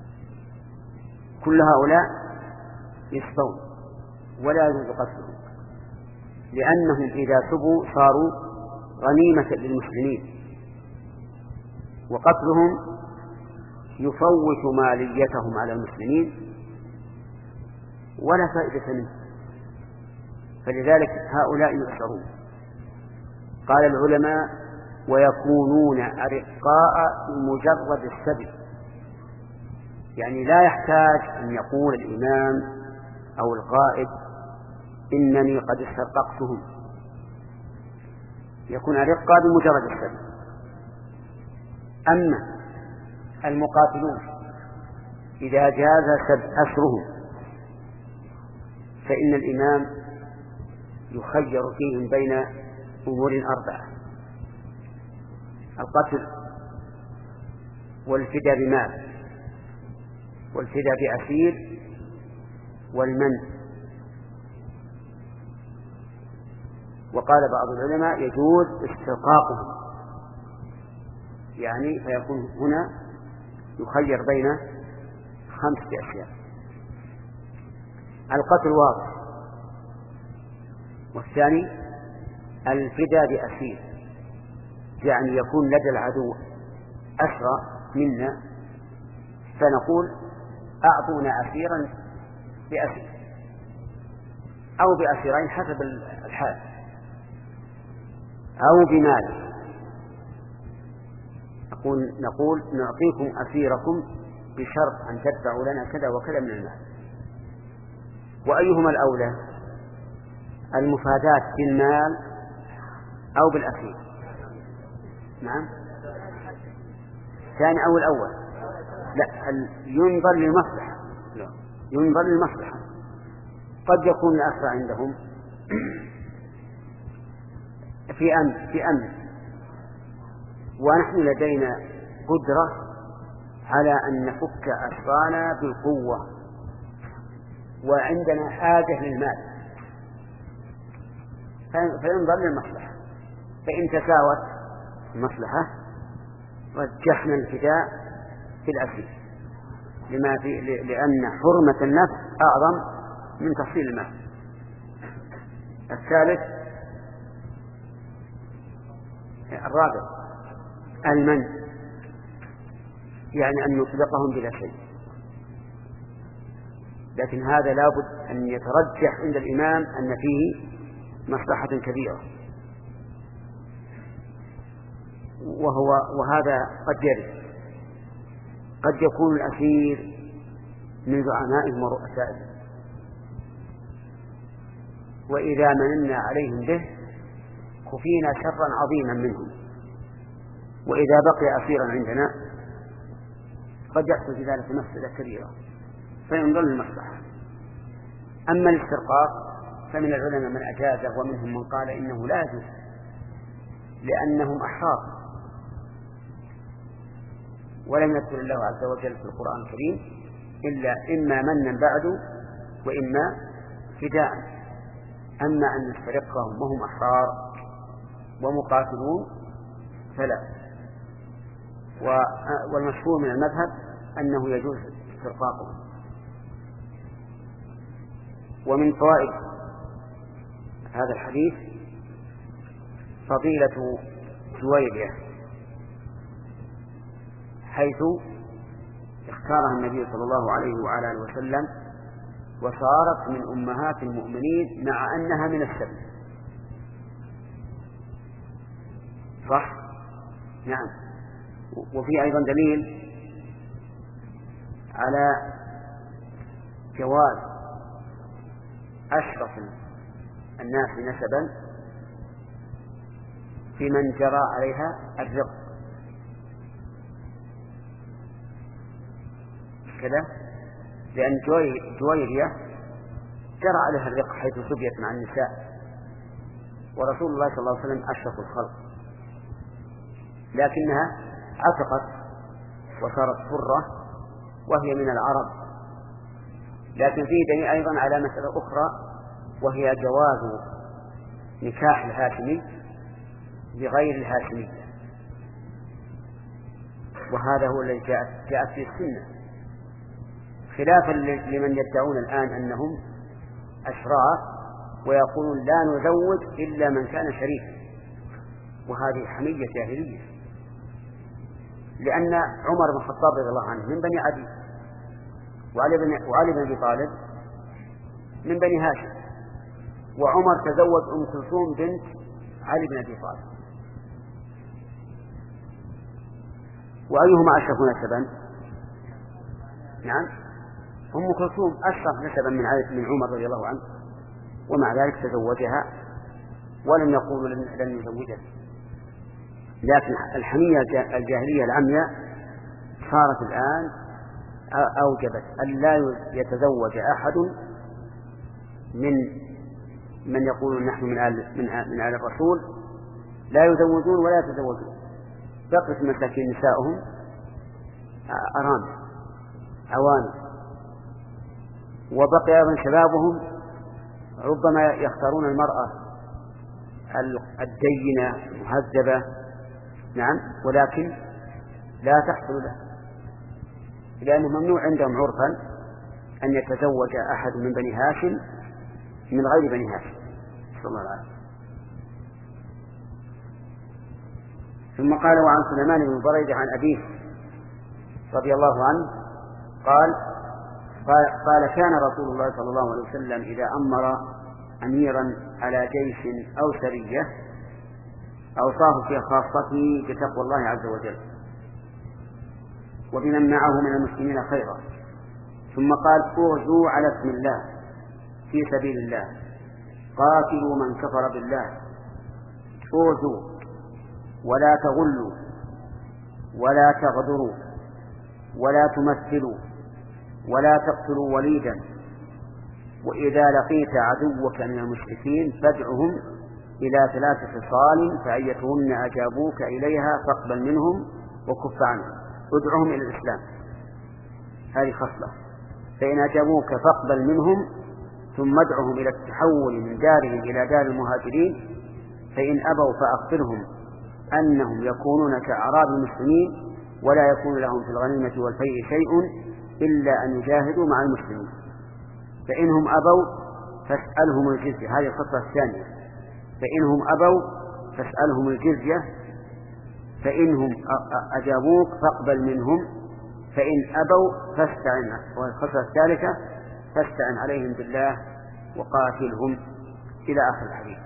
كل هؤلاء يسبون ولا يجوز قتلهم، لأنهم إذا سبوا صاروا غنيمة للمسلمين، وقتلهم يفوت ماليتهم على المسلمين ولا فائدة منه، فلذلك هؤلاء يؤسرون. قال العلماء: ويكونون أرقاء مجرد السبي، يعني لا يحتاج أن يقول الإمام أو القائد إنني قد استرققتهم، يكون أرقاء بمجرد السبي. أما المقاتلون إذا جاز أسرهم فإن الإمام يخير فيهم بين أمور أربعة: القتل والفداء بمال والفداء بأسير والمن. وقال بعض العلماء يجوز استرقاقهم، يعني فيكون هنا يخير بين خمسة أشياء: القتل واضح، والثاني الفداء بأسير، يعني يكون لدى العدو أسرى منا فنقول أعطونا أسيرا بأسير أو بأسيرين حسب الحال أو بمال، نقول, نقول نعطيكم أسيركم بشرط أن تدفعوا لنا كذا وكذا من المال. وأيهما الأولى: المفادات بالمال أو بالأسير؟ نعم، ثاني أو الأول؟ لا، ينظر للمصلحة، لا ينظر للمصلحة. قد يكون الأسرى عندهم في أمن في أمن ونحن لدينا قدرة على أن نفك أسرانا بالقوة وعندنا حاجة للمال، فينظر للمصلحة. فإن تساوت المصلحة رجحنا الفداء في الأسير، لما في لأن حرمة النفس أعظم من تفصيل المال. الثالث الرابع المن، يعني أن نطلقهم بلا شيء، لكن هذا لابد أن يترجح عند الإمام أن فيه مصلحة كبيرة، وهو وهذا قد يرد. قد يكون الأسير من زعمائهم ورؤسائهم، وإذا مننا عليهم به خفينا شرا عظيما منهم، وإذا بقي أسيرا عندنا قد يحصل في ذلك مفسدة كبيرة. فينظر للمصلحة. أما الاسترقاق فمن العلماء من أجازه ومنهم من قال إنه لا يجوز لأنهم أحرار، ولم يذكر الله عز وجل في القرآن الكريم إلا إما منا بعد وإما فداء. أما أن نسترقهم وهم أحرار ومقاتلون فلا. والمشهور من المذهب أنه يجوز استرقاقهم. ومن فوائد هذا الحديث فضيلة جويرية حيث اختارها النبي صلى الله عليه وعلى آله وسلم وصارت من أمهات المؤمنين مع أنها من السبع. صح؟ نعم. وفي أيضا دليل على جواز أشرف الناس نسبا في من جرى عليها الرق كذا، لأن جويرية جرى عليها الرق حيث سبيت مع النساء، ورسول الله صلى الله عليه وسلم أشرف الخلق، لكنها عتقت وصارت حرة وهي من العرب. لكن فيه دليل أيضا على مسألة أخرى وهي جواز نكاح الهاشمي بغير الهاشمية، وهذا هو الذي جاءت فيه السنة، خلافا لمن يدعون الآن أنهم أشراف ويقولون لا نزوج إلا من كان شريفا، وهذه حمية جاهلية، لأن عمر بن الخطاب رضي الله عنه من بني عدي، وعلي بن وعلي بن أبي طالب من بني هاشم، وعمر تزوج أم كلثوم بنت علي بن أبي طالب، وأيهما أشرف نسبا؟ نعم، أم كلثوم أشرف نسبا من من عمر رضي الله عنه، ومع ذلك تزوجها ولم يقولوا لن نزوجها. لكن الحمية الجاهلية العمياء صارت الآن أوجبت أن لا يتزوج أحد من من يقول نحن من آل من آل, من آل الرسول، لا يزوجون ولا يتزوجون، بقت مساكين نساؤهم أرامل عوانس، وبقي أيضا شبابهم ربما يختارون المرأة الدينة المهذبة، نعم، ولكن لا تحصل له، لأنه ممنوع عندهم عرفا أن يتزوج أحد من بني هاشم من غير بني هاشم صلى الله عليه وسلم. ثم قال: وعن سليمان بن بريدة عن أبيه رضي الله عنه قال قال كان رسول الله صلى الله عليه وسلم إذا أمر أميرا على جيش أو سرية أوصاه في خاصته بتقوى الله عز وجل وبمن معه من المسلمين خيرا، ثم قال: اغزوا على اسم الله في سبيل الله، قاتلوا من كفر بالله، اغزوا ولا تغلوا ولا تغدروا ولا تمثلوا ولا تقتلوا وليدا، وإذا لقيت عدوك من المشركين فادعهم إلى ثلاث خصال فأيتهن أجابوك إليها فاقبل منهم وكف عنهم، ادعهم إلى الإسلام، هذه خصلة، فإن أجابوك فاقبل منهم، ثم ادعهم إلى التحول من دارهم إلى دار المهاجرين، فإن أبوا فأخبرهم أنهم يكونون كأعراب المسلمين ولا يكون لهم في الغنيمة والفيء شيء إلا أن يجاهدوا مع المسلمين، فإنهم أبوا فاسألهم الجزية، هذه الخطة الثانية، فإنهم أبوا فاسألهم الجزية، فإنهم أجابوك فاقبل منهم، فإن أبوا فاستعن، والخطة الثالثة فاستعن عليهم بالله وقاتلهم، إلى آخر الحديث.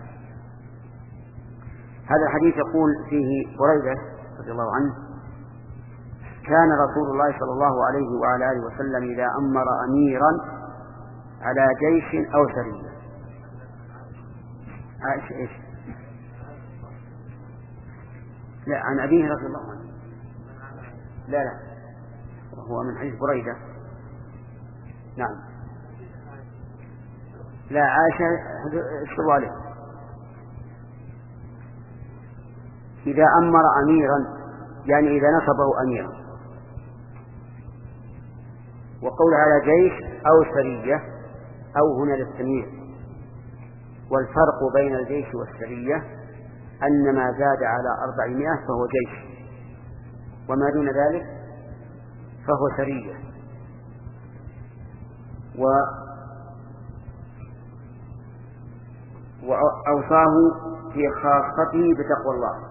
هذا الحديث يقول فيه بريدة رضي الله عنه: كان رسول الله صلى الله عليه وعلى آله وسلم إذا أمر أميرا على جيش أو سرية. إيش إيش لا، عن أبيه رضي الله عنه، لا لا هو من حديث بريدة، نعم. لا عاش اشتروا عليه. إذا أمر أميرا يعني إذا نصبه أميرا. وقول على جيش أو سرية أو هنا للتمييز. والفرق بين الجيش والسرية أن ما زاد على أربعمائة فهو جيش، وما دون ذلك فهو سرية. و وأوصاه في خاصته بتقوى الله.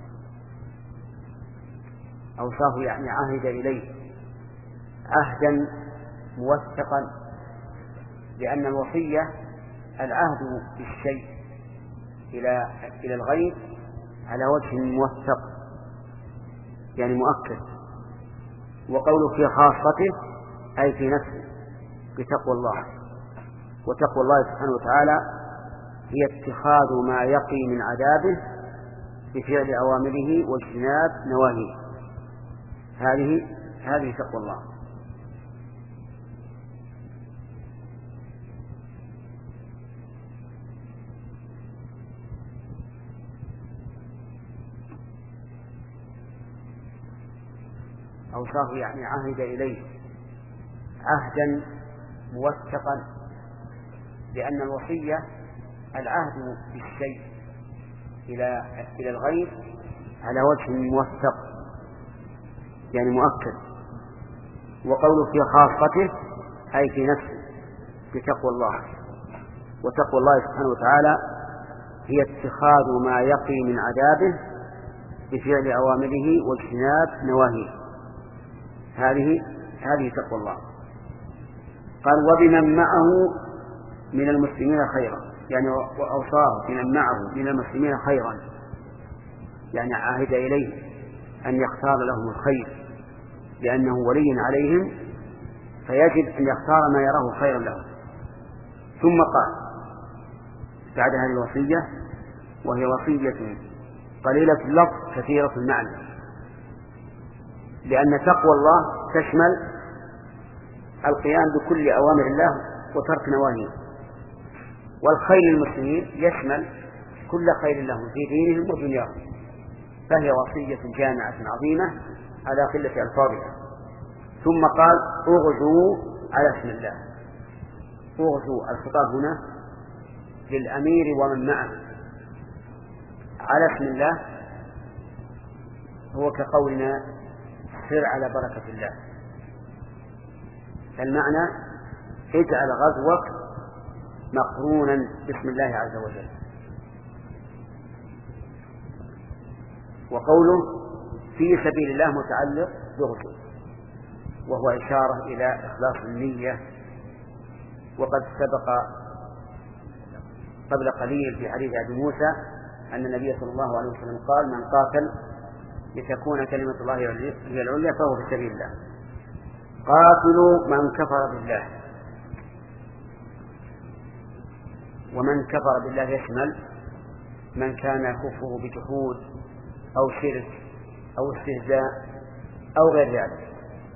أوصاه يعني عهد إليه عهدا موثقا، لأن الوصية العهد بالشيء إلى إلى الغير على وجه موثق يعني مؤكد. وقوله في خاصته أي في نفسه بتقوى الله. وتقوى الله سبحانه وتعالى هي اتخاذ ما يقي من عذابه بفعل أوامره واجتناب نواهيه. هذه هذه تقوى الله. أوصاه يعني عهد إليه عهدا موثقا، لأن الوصية العهد بالشيء إلى إلى الغير على وجه موثق يعني مؤكد. وقوله في خاصته أي في نفسه بتقوى الله. وتقوى الله سبحانه وتعالى هي اتخاذ ما يقي من عذابه بفعل أوامره واجتناب نواهيه. هذه هذه تقوى الله. قال وبمن معه من المسلمين خيرا، يعني وأوصاه بمن معه من المسلمين خيرا، يعني عاهد إليه أن يختار لهم الخير لأنه ولي عليهم، فيجب أن يختار ما يراه خيرا لهم. ثم قال بعد هذه الوصية، وهي وصية قليلة اللفظ كثيرة المعنى، لأن تقوى الله تشمل القيام بكل أوامر الله وترك نواهيه، والخير للمسلمين يشمل كل خير لهم في دينهم ودنياهم، فهي وصية جامعة عظيمة على قلة ألفاظها. ثم قال اغزوا على اسم الله. اغزوا الخطاب هنا للأمير ومن معه على اسم الله، هو كقولنا سر على بركة الله. المعنى اجعل غزوك مقرونا باسم الله عز وجل. وقوله في سبيل الله متعلق بغزو، وهو إشارة إلى إخلاص النية. وقد سبق قبل قليل في حديث أبي موسى أن النبي صلى الله عليه وسلم قال من قاتل لتكون كلمة الله هي العليا فهو في سبيل الله. قاتلوا من كفر بالله. ومن كفر بالله يشمل من كان كفره بجحود أو شرك أو استهزاء أو غير ذلك.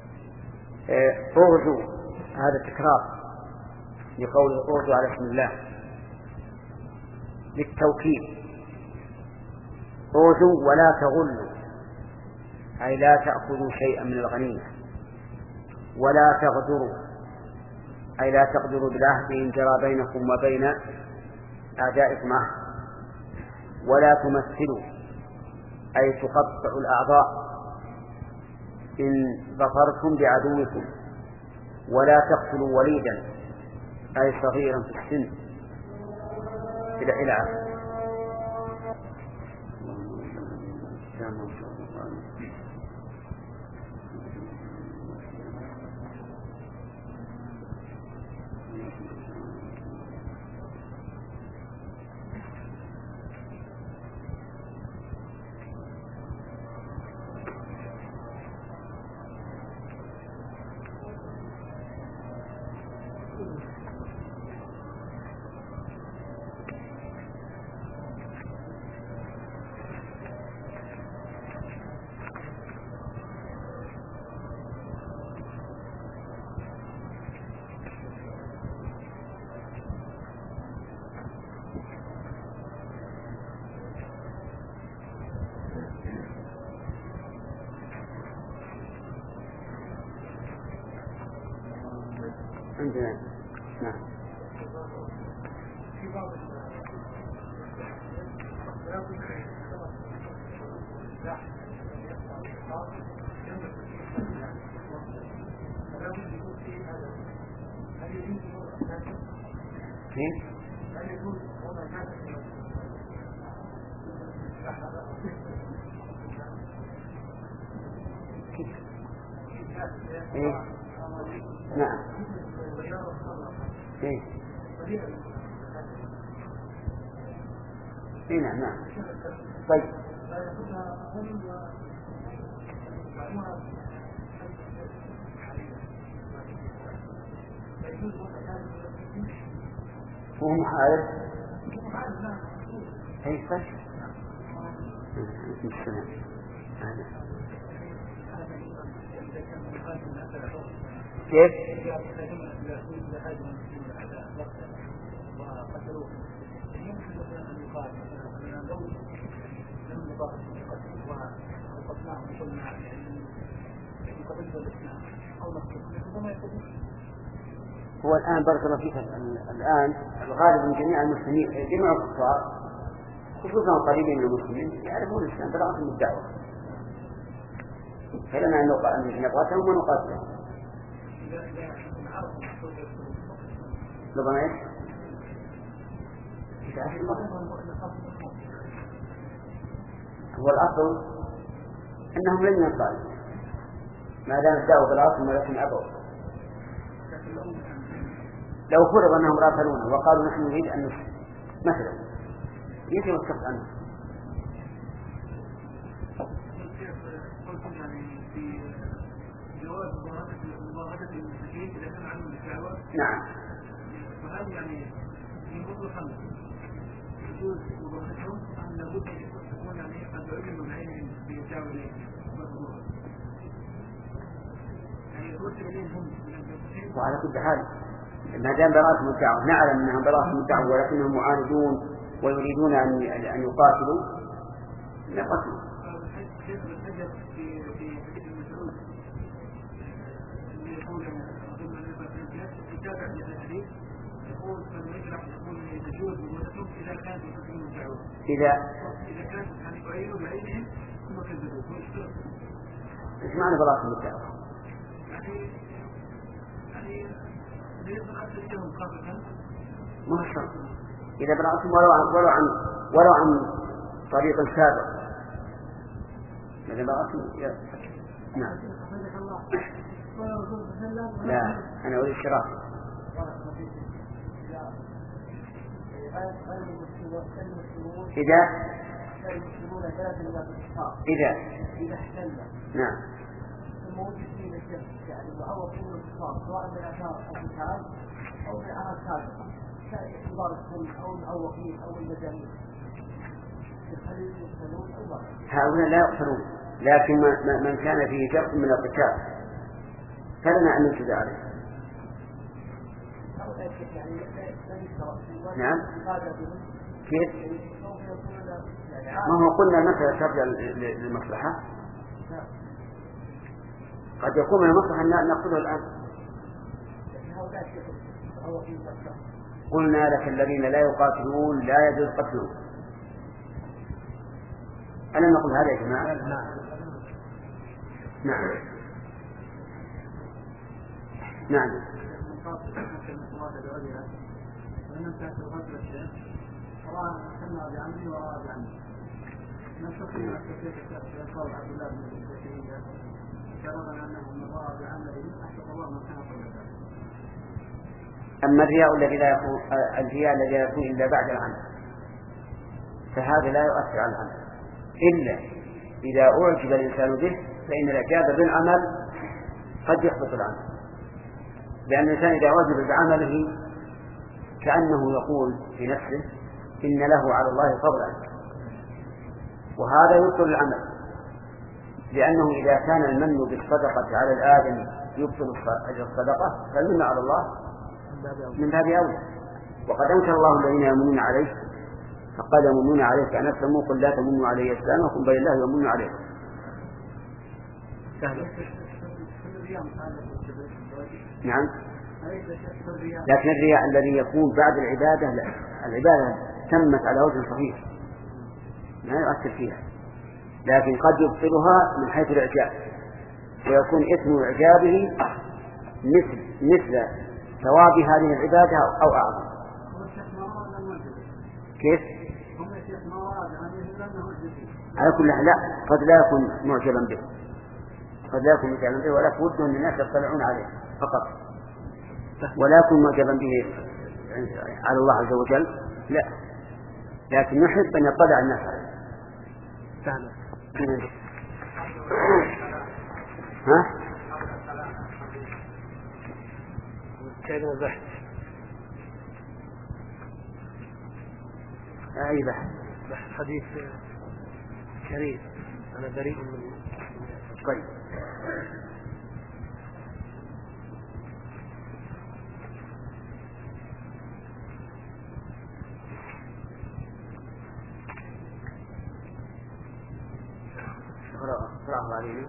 اغزوا هذا تكرار لقول اغزوا على اسم الله للتوكيد. اغزوا ولا تغلوا، أي لا تأخذوا شيئا من الغنيمة، ولا تغدروا، أي لا تغدروا بالعهد إن جرى بينكم وبين أعدائكم عهد، ولا تمثلوا، أي تقطعوا الأعضاء إن ظفرتم بعدوكم، ولا تقتلوا وليدا أي صغيرا في السن إلى إلى آخره. عندنا. نعم. كيف؟ إيه؟ نعم. إيه؟ إيه نعم نعم. طيب. هو محارب. أي صح. كيف؟ هو الآن بارك الله فيك الآن الغالب من جميع المسلمين جميع الكفار خصوصا القريبين من المسلمين يعرفون الإسلام براءتهم الدعوة، فلنا أن نقاتلهم ونقاتلهم. لبنا إيش؟ هو الأصل أنهم لن ينقاتلوا ما دام ادعوا بالعاصمة ولكن أبوا. لو فرض أنهم راسلونه وقالوا نحن نريد أن نسلم مثلا يجب السقط عنه. نعم. وهذا يعني ينقض الخمس يجوز مباشرتهم أن لابد أن يكون يعني قد علموا بعينهم بيجاوب يعني يقول إليهم. وعلى كل حال ما دام براءة الدعوة نعلم أنهم براءة الدعوة ولكنهم معاندون ويريدون أن أن يقاتلوا نقتلوا. إذا إذا كانت يعني بعينوا بعينهم ثم كذبوا. إيش معنى براءة الدعوة؟ يعني يعني ليس الأصل فيهم قاطعا. ما شاء الله. إذا براءتهم ولو عن ولو عن ولو عن طريق سابق. إذا براءتهم يا نعم. لا أنا أريد الشراء. إذا إذا إذا احتل نعم ثم وجد فيه الشرك يعني معوض كل الكفار سواء بالآثار أو بالحال أو بالأعمال السابقة ككبار السن أو المعوقين أو المجانين هؤلاء لا يقتلون، لكن من كان فيه شرط من القتال فلنا أن ننتزع عليه. نعم كيف؟ ما هو قلنا مثلا ترجع للمصلحة، قد يكون من المصلحة أن نأخذه الآن. قلنا لك الذين لا يقاتلون لا يجوز قتلهم. أنا نقول هذا يا جماعة. نعم نعم وراء سمع بعمله وراء بعمله نستطيع أن تكون قول عبد الله بن الزكريا شرطا أنه من راى بعمله أحسن الله ما كان قبل ذلك. أما الرياء الذي لا يكون الرياء الذي لا يكون إلا بعد العمل فهذا لا يؤثر على العمل إلا إذا أعجب الإنسان به، فإن الإعجاب بالعمل قد يحبط العمل، لأن الإنسان إذا أعجب بعمله كأنه يقول في نفسه إن له على الله فضلا، وهذا يبطل العمل، لأنه إذا كان المن بالصدقة على الآدم يبطل أجر الصدقة فالمن على الله من باب أولى. وقد أنكر الله الذين يمنون عليه فقال يمنون عليك أن أسلموا قل لا تمنوا علي إسلامكم بل الله يمن عليكم. سهل. نعم لكن الرياء الذي يكون بعد العبادة لا، العبادة تمت على وجه صحيح لا يؤثر فيها، لكن قد يبطلها من حيث الإعجاب، ويكون اسم إعجابه مثل مثل ثواب هذه العبادة أو أعظم. كيف؟ على كل حال لا، قد لا يكون معجبا به، قد لا يكون معجبا به ولكن وده أن الناس يطلعون عليه فقط، ولا يكون معجبا به على الله عز وجل لا، لكن نحب أن يطلع الناس عليه. فهمت. ها؟ كان بحث أي بحث؟ بحث حديث كريم أنا بريء من. طيب اقرأه عليه.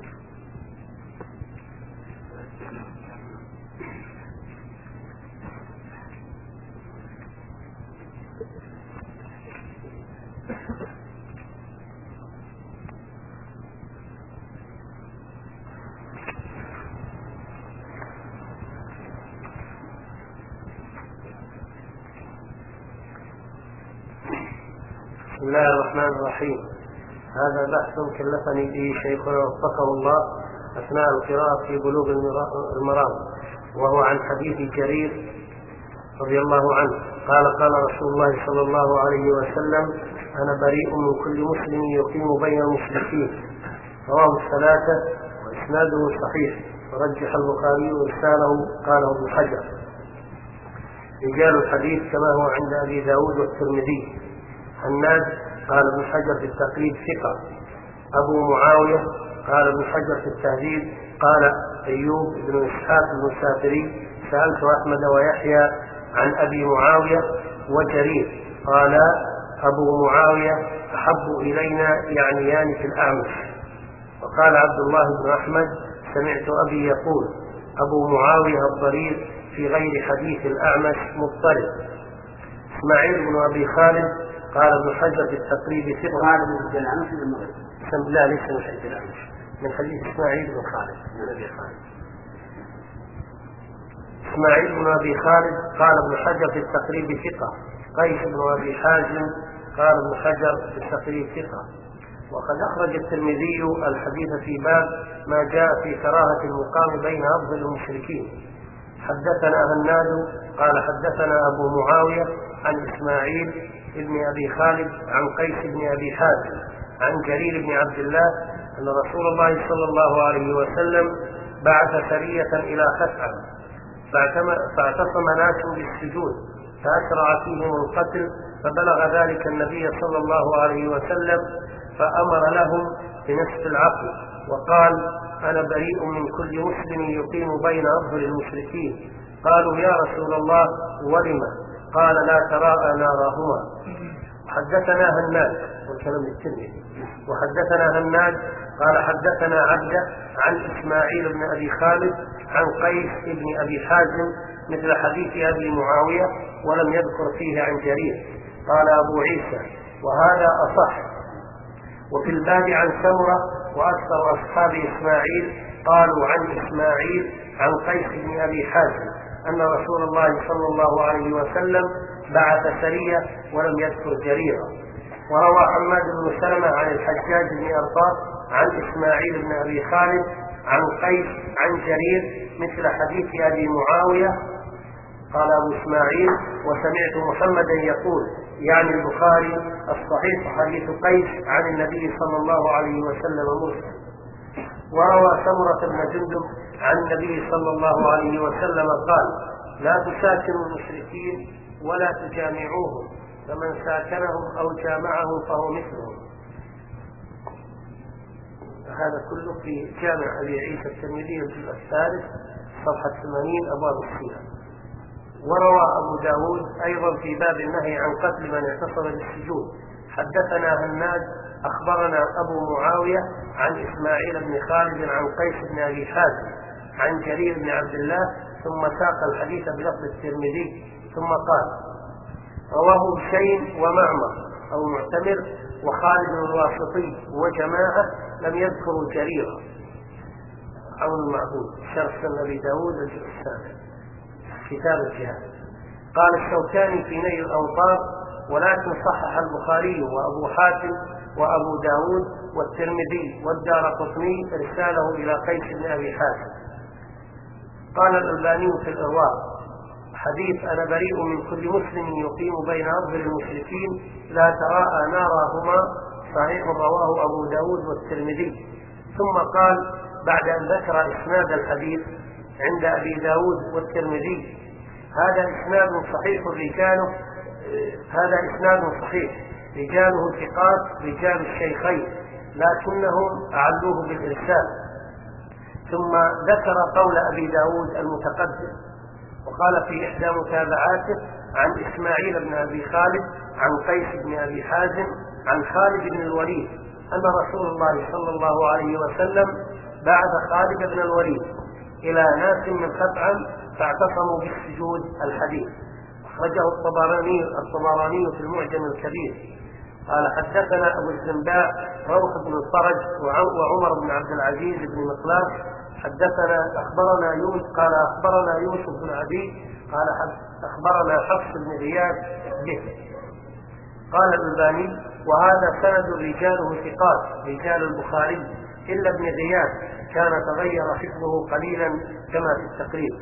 بسم الله الرحمن الرحيم. هذا بحث كلفني به شيخنا وفقه الله أثناء القراءة في بلوغ المرام، وهو عن حديث جرير رضي الله عنه قال قال رسول الله صلى الله عليه وسلم: أنا بريء من كل مسلم يقيم بين المشركين. رواه الثلاثة وإسناده صحيح، ورجح البخاري إرساله قاله ابن حجر. رجال الحديث كما هو عند أبي داود والترمذي: هناد قال ابن حجر في التقريب ثقة. أبو معاوية قال ابن حجر في التهذيب قال أيوب بن إسحاق المسافري: سألت أحمد ويحيى عن أبي معاوية وجرير، قال أبو معاوية أحب إلينا يعنيان في الأعمش. وقال عبد الله بن أحمد: سمعت أبي يقول: أبو معاوية الضرير في غير حديث الأعمش مضطرب. إسماعيل بن أبي خالد قال ابن حجر في التقريب ثقة. خالد بن الأعمش من المغرب؟ لا، ليس من حديث الأعمش، من حديث إسماعيل بن خالد بن أبي خالد. إسماعيل بن أبي خالد قال ابن حجر في التقريب ثقة. قيس بن أبي حازم قال ابن حجر في التقريب ثقة. وقد أخرج الترمذي الحديث في باب ما جاء في كراهة المقام بين أفضل المشركين. حدثنا هناد قال حدثنا أبو معاوية عن إسماعيل بن أبي خالد عن قيس بن أبي حازم عن جرير بن عبد الله أن رسول الله صلى الله عليه وسلم بعث سرية إلى خثعم فاعتصم ناس بالسجود فأسرع فيهم القتل، فبلغ ذلك النبي صلى الله عليه وسلم فأمر لهم بنصف العقل وقال: أنا بريء من كل مسلم يقيم بين أظهر المشركين. قالوا: يا رسول الله ولم؟ قال: لا تراءى ناراهما. حدثنا هناد والكلام للترمذي. وحدثنا هناد قال حدثنا عبده عن إسماعيل بن أبي خالد عن قيس بن أبي حازم مثل حديث أبي معاوية ولم يذكر فيه عن جرير. قال أبو عيسى: وهذا أصح. وفي الباب عن سمرة وأكثر أصحاب إسماعيل قالوا عن إسماعيل عن قيس بن أبي حازم أن رسول الله صلى الله عليه وسلم بعث سرية ولم يذكر جريرا. وروى حماد بن سلمة عن الحجاج بن أرطاط عن إسماعيل بن أبي خالد عن قيس عن جرير مثل حديث أبي معاوية. قال أبو إسماعيل: وسمعت محمدا يقول، يعني البخاري، الصحيح حديث قيس عن النبي صلى الله عليه وسلم مرسل. وروى سمرة بن جندب عن النبي صلى الله عليه وسلم قال: لا تساكنوا المشركين ولا تجامعوهم، فمن ساكنهم أو جامعهم فهو مثلهم. هذا كله في جامع أبي عيسى الترمذي الجزء الثالث صفحة ثمانين أبواب السنة. وروى أبو داود أيضا في باب النهي عن قتل من اعتصم بالسجود. حدثنا هناد أخبرنا أبو معاوية عن إسماعيل بن خالد عن قيس بن أبي حازم عن جرير بن عبد الله ثم ساق الحديث بلفظ الترمذي ثم قال: رواه هشيم ومعمر أو معتمر وخالد الواسطي وجماعة لم يذكروا جريرا. عون المعبود شرح سنن أبي داود الجزء الثاني كتاب الجهاد. قال الشوكاني في نيل الأوطار: ولكن صحح البخاري وأبو حاتم وأبو داود والترمذي والدارقطني إرساله إلى قيس بن أبي حاتم. قال الألباني في الإرواء: حديث أنا بريء من كل مسلم يقيم بين أظهر المشركين لا تراءى نارهما صحيح رواه أبو داود والترمذي. ثم قال بعد أن ذكر إسناد الحديث عند أبي داود والترمذي: هذا إسناد صحيح رجاله هذا إسناد صحيح رجاله ثقات رجال الشيخين لكنهم أعلوه بالإرسال. ثم ذكر قول أبي داود المتقدم، وقال في إحدى متابعاته عن إسماعيل بن أبي خالد عن قيس بن أبي حازم عن خالد بن الوليد أن رسول الله صلى الله عليه وسلم بعث خالد بن الوليد إلى ناس من خثعم فاعتصموا بالسجود. الحديث أخرجه الطبراني الطبراني في المعجم الكبير. قال حدثنا أبو الزنباع روح بن الفرج وعمر بن عبد العزيز بن مقلاس حدثنا أخبرنا يونس قال أخبرنا يوسف بن عبيد قال أخبرنا حفص بن غياث به. قال الألباني: وهذا سند رجاله ثقات رجال البخاري إلا ابن غياث كان تغير حفظه قليلا كما في التقريب.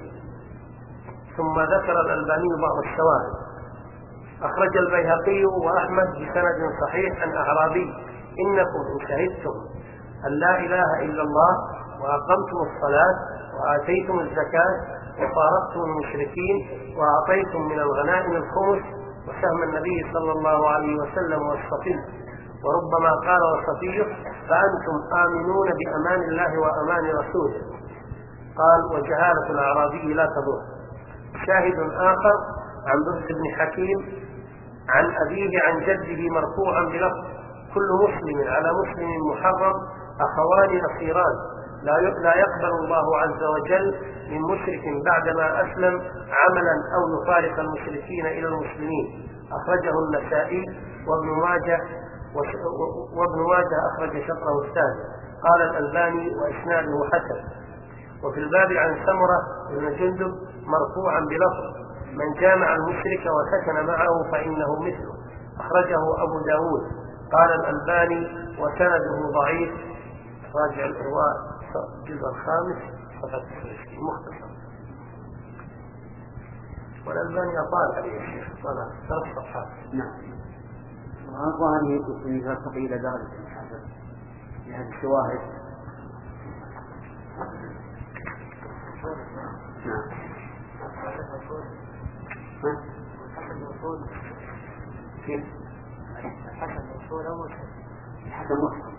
ثم ذكر الألباني بعض الشواهد. أخرج البيهقي وأحمد بسند صحيح عن أعرابي: إنكم إن شهدتم أن لا إله إلا الله وأقمتم الصلاة وآتيتم الزكاة وفارقتم المشركين وأعطيتم من الغنائم الخمس وسهم النبي صلى الله عليه وسلم والصفي وربما قال وصفيه فأنتم آمنون بأمان الله وأمان رسوله. قال: وجهالة الأعرابي لا تضر. شاهد آخر عن بهز بن حكيم عن أبيه عن جده مرفوعا بلفظ: كل مسلم على مسلم محرم أخوان أخيران لا يقبل الله عز وجل من مشرك بعدما أسلم عملا أو يفارق المشركين إلى المسلمين. أخرجه النسائي وابن ماجه وابن ماجه أخرج شطره الثاني. قال الألباني: وإسناده حسن. وفي الباب عن سمرة بن جندب مرفوعا بلفظ: من جامع المشرك وسكن معه فإنه مثله. أخرجه أبو داود. قال الألباني: وسنده ضعيف. راجع الإرواء الجزء الخامس صفحة مختصر. والألباني أطال عليه الشيخ طلع ثلاث صفحات. نعم. وهذه ترتقي إلى درجة الحسن في هذه الشواهد. نعم. الحسن الوصول كيف؟ الحسن الوصول أو الحسن مسلم.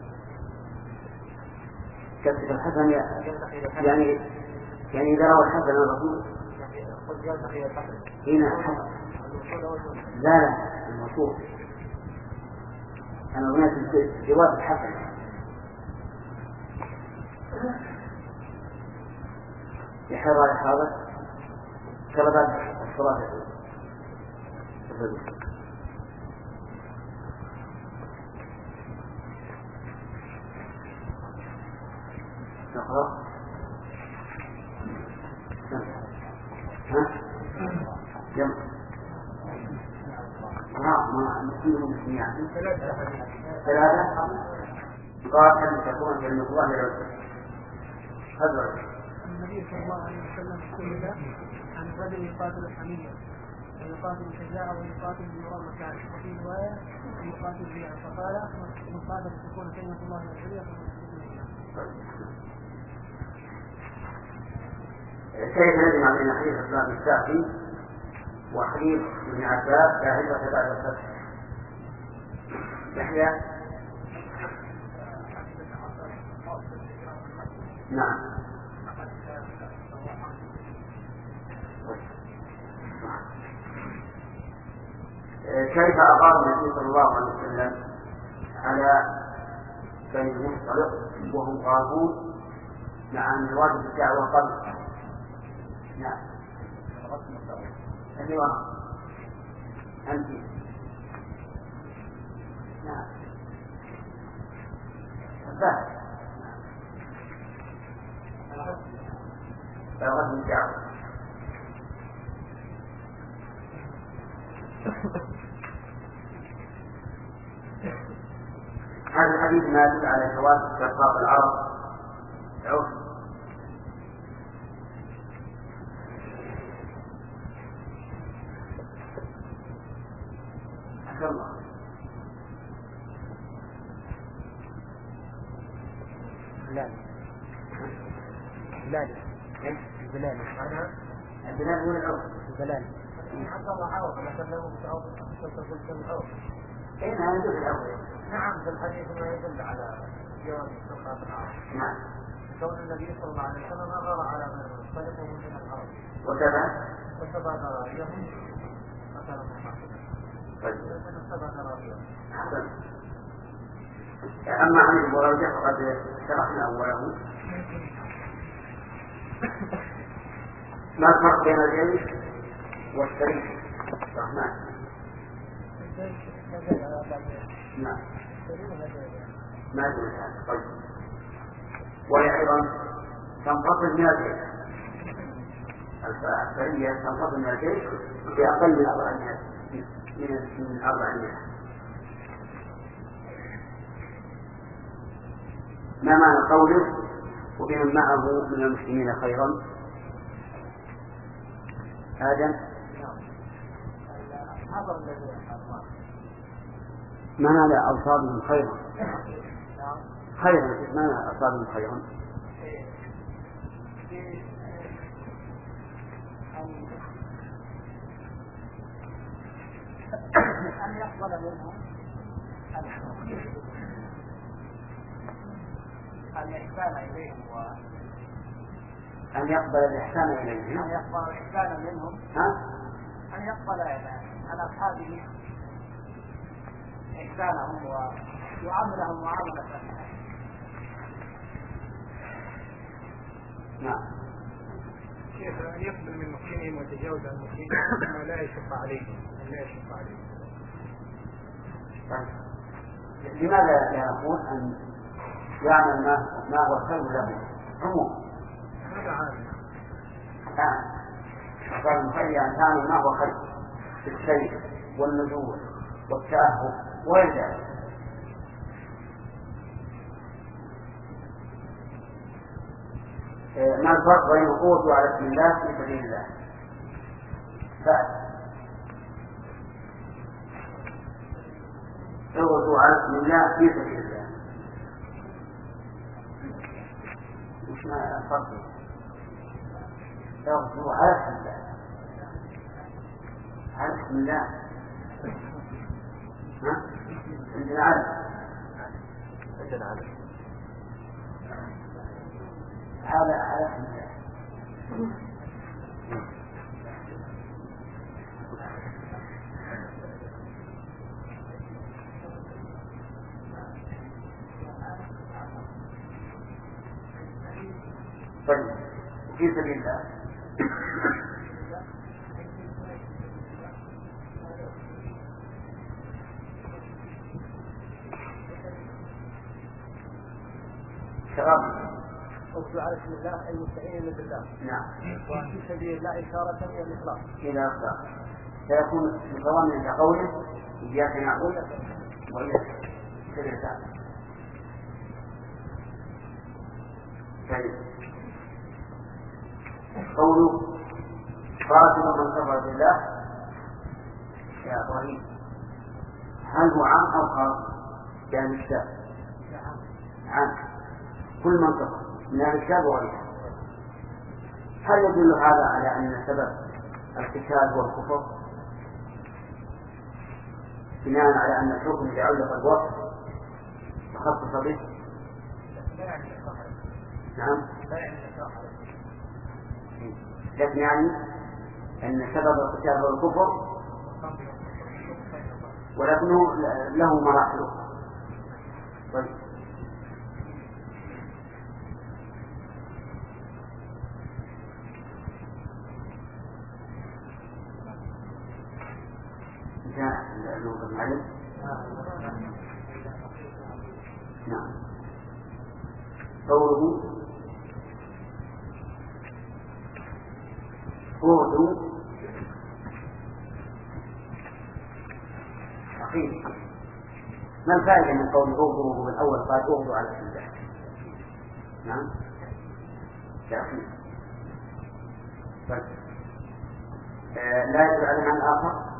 كتب الحسن يعني يعني إذا روى الحسن الرسول قد جاء تقي الحسن هنا الحسن لا لا الموصول أنا هناك جواب الحسن يحرى الحاضر كربات الصلاة. نقرأ ها جمع ها ما نسيهم مسميان ثلاثة قاتل تكون في المقواه العزة. هذا النبي صلى الله عليه وسلم سئل عن الرجل يقاتل حمية ويقاتل شجاعة ويقاتل بمرام مكان وفي رواية يقاتل بها فقال: مقاتل تكون كلمة الله العليا. كيف نجمع بين حديث الإسلام الشافعي وحديث ابن عباس لا هجرة بعد الفتح؟ يحيى نعم. كيف أقام النبي صلى الله عليه وسلم على بني المصطلق وهم غافون مع أن واجب الدعوة قبل نعم. اللي وراء أنت. نعم. الثالث. بلغت من شعر. هذا الحديث ما يدل على جواز استرقاق العرب عرف. الله. بلال بلال البلال البلال هو العرف. البلال حتى الله عوض مثلا لو متعوض تقول كم عوض. أين هذا العرف؟ نعم في الحديث ما يدل على جواز استرقاق العرب. نعم. كون النبي صلى الله عليه وسلم نظر على من اختلفوا من العرب. وكذا وسبع ذراريهم مثلا محافظة. طيب. سبع ذراريهم. أما عن المراجعة فقد شرحنا أوله. ما الفرق بين الجيش والسريع؟ الرحمن. نعم. ما يدري هذا. طيب. وهي أيضا تنفصل من الجيش. السرية تنفصل من الجيش بأقل من أربعمائة من أربعمائة. ما معنى قوله وبمن معه من المسلمين خيرا؟ آدم. ما معنى أصابهم خيرا؟ خيرا ما معنى أصابهم خيرا؟ أن يقبل منهم الإحسان إليهم و أن يقبل الإحسان إليهم. أن يقبل الإحسان منهم. ها؟ أن يقبل على أصحابه إحسانهم ويعاملهم معاملة. نعم. كيف أن يقبل من مكينهم ويتجاوز عن مكينهم ثم لا يشق عليهم لا يشق عليهم. لماذا يقول أن يعمل ما ما هو خير له عموما؟ هذا عام. نعم. قال المخير أن تعمل ما هو خير في السير والنزول والتأهب وغير ذلك. ما الفرق بين القوة على اسم الله في سبيل الله؟ بعد القوة على اسم الله في سبيل الله وش ما الفرق؟ القوة على اسم الله على اسم الله. ها؟ عندنا عدد عندنا عدد هذا على اسم الله. طيب في سبيل الله شراب أصل على اسم الله المستعين بالله. نعم. وفي سبيل الله إشارة إلى الإخلاص. إلى الإخلاص سيكون متضمن إلى قوله إياك نعبد وإياك نستعين. طيب قوله قاتل من كفر بالله يا إبراهيم هل هو عام أو خاص؟ يعني الشاب عام كل من كفر من الشاب وغيره. هل يدل هذا على أن سبب القتال والكفر بناء على أن الحكم يعلق الوقت تخصص به؟ نعم. لكن يعني أن سبب القتال والكفر ولكنه له مراحل. طيب انتهى النقطة المعلم. نعم. قوله اغدوا حقيقي. ما الفائدة من قول اغدوا بالأول قال اغدوا على السلاح؟ نعم تأخير. طيب آه لا يدل على معنى آخر.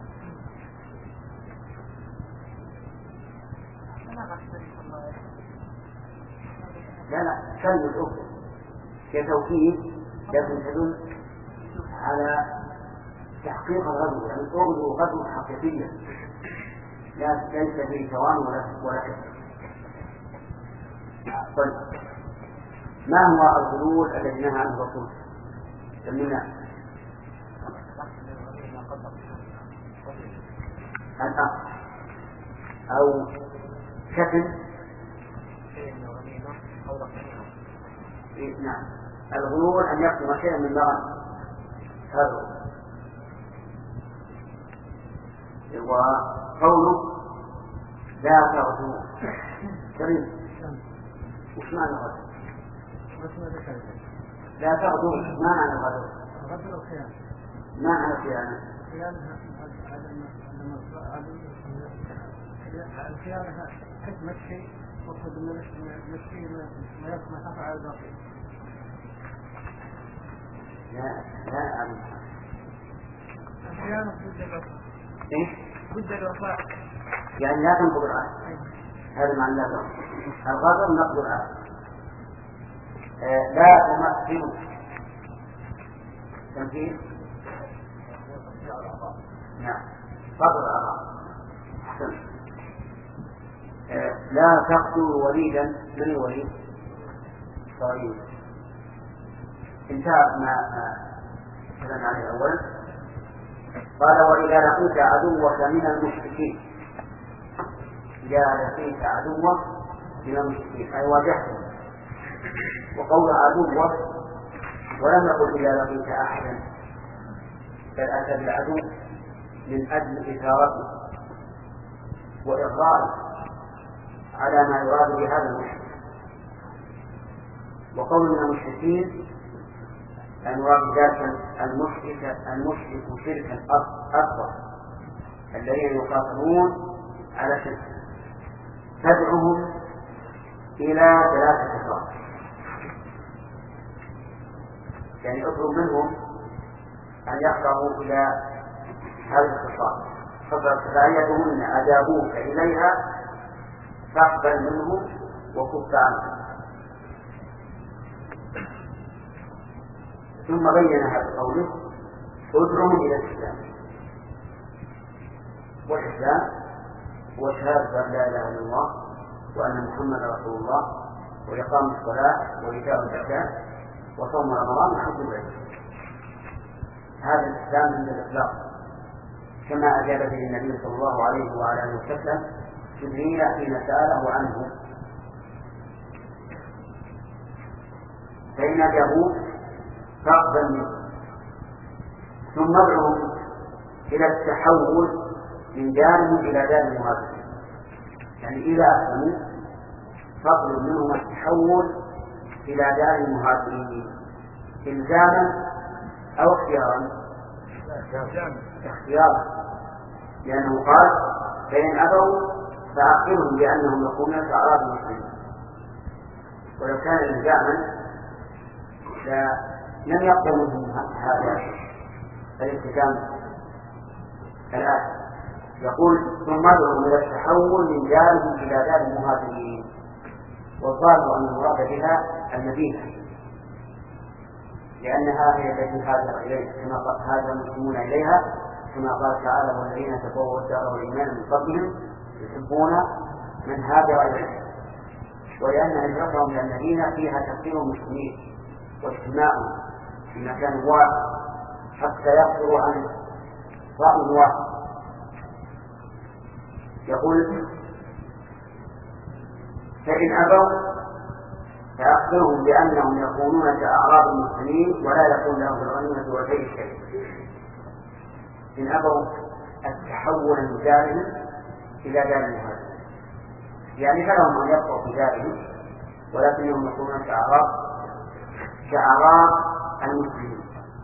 لا لا كلمة أغدوا كتوكيد لكن تدل على تحقيق الغزو، يعني اغدوا غزو حقيقيا لا ليس فيه ثوان ولا ولا حسن. طيب ما هو الغلول الذي نهى عنه الرسول؟ سمينا الأخ أو شتم. نعم الغلول أن يقسم شيئا من مغنم هذا. وقوله لا تغدو كريم وش معنى غدو؟ لا تغدو ما معنى غدو؟ غدو الخيانة. ما معنى الخيانة؟ الخيانة حكمة شيء وقد مشي ما يسمى تفعل الباقي. لا لا أعلم. الخيانة ضد الوفاء. إيه؟ ضد الوفاء. يعني لا تنقض العهد. هذا معنى لا تنقض. الغدر نقض العهد. آه لا تمثل تمثيل. نعم قطع الأعضاء. أحسن. آه لا تقتلوا وليدا. من الوليد؟ صغير. انتهى ما تكلم عليه أولا. قال وإذا لقيت عدوك من المشركين. إذا لقيت عدوك من المشركين أي واجهته. وقول عدوك ولم يقل إذا لقيت أحدا بل أتى بالعدو من أجل إثارته وإغراءه على ما يراد بهذا المشرك. وقول من المشركين المراد ذلك المشرك المشرك شركا أكبر الذين يقاتلون على شرك تدعوهم إلى ثلاثة أسباب. يعني اطلب منهم أن يخضعوا إلى هذه الخصال فأيتهن أجابوك إليها فاقبل منهم وكف عنهم. ثم بين هذا قوله ادعوهم إلى الإسلام. والإسلام هو شهادة أن لا إله إلا الله وأن محمدا رسول الله وإقام الصلاة وإيتاء الزكاة وصوم رمضان وحج البيت. هذا الإسلام من الإخلاص كما أجاب به النبي صلى الله عليه وعلى آله وسلم جبريل حين سأله عنه فإن أجابوه فاقبل منه. ثم ادعوهم إلى التحول من دارهم إلى دار المهاجرين. يعني إذا أسلموا فاقبل منهم التحول إلى دار المهاجرين إلزاما أو اختيارا؟ اختيارا، لأنه قال فإن أبوا فأعقلهم بأنهم يكونون كأعراب المسلمين. ولو كان إلزاما لم يقبل منهم هذا الالتزام. الآن يقول ثم ادعوهم إلى التحول من دارهم إلى دار المهاجرين. والظاهر أن المراد بها المدينة لأنها هي التي هاجر إليها كما هاجر المسلمون إليها كما قال تعالى والذين تبوأوا الدار والإيمان من قبلهم يحبون من هاجر إليها. ولأن هجرتهم إلى المدينة فيها تفسير المسلمين واجتماعهم في مكان واحد حتى يصدروا عن رأي واحد. يقول فإن أبوا فأخبرهم بأنهم يكونون كأعراب المسلمين ولا يكون لهم الغنيمة وشيء شيء. إن أبوا التحول من دارهم إلى دار المهاجرين، يعني فلهم أن يبقوا في دارهم ولكنهم يكونون كأعراب كأعراب المسلمين،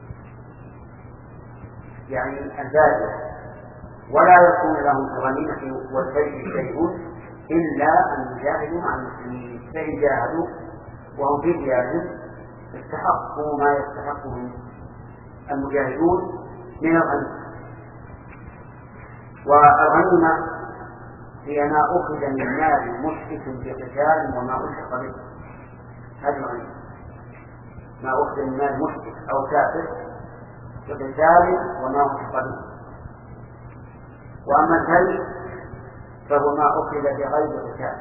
يعني البادية، ولا يكون لهم في الغنيمة والبيت شيء إلا أن يجاهدوا مع المسلمين، فإن جاهدوا وهم في ديارهم استحقوا ما يستحقه المجاهدون من الغنيمة. والغنيمة هي ما أخذ من مال مشرك بقتال وما ألحق به، هذه الغنيمة، ما أخذ من مال مشرك أو كافر بقتال وما ألحق به. وأما الهدي فهو ما أخذ بغير قتال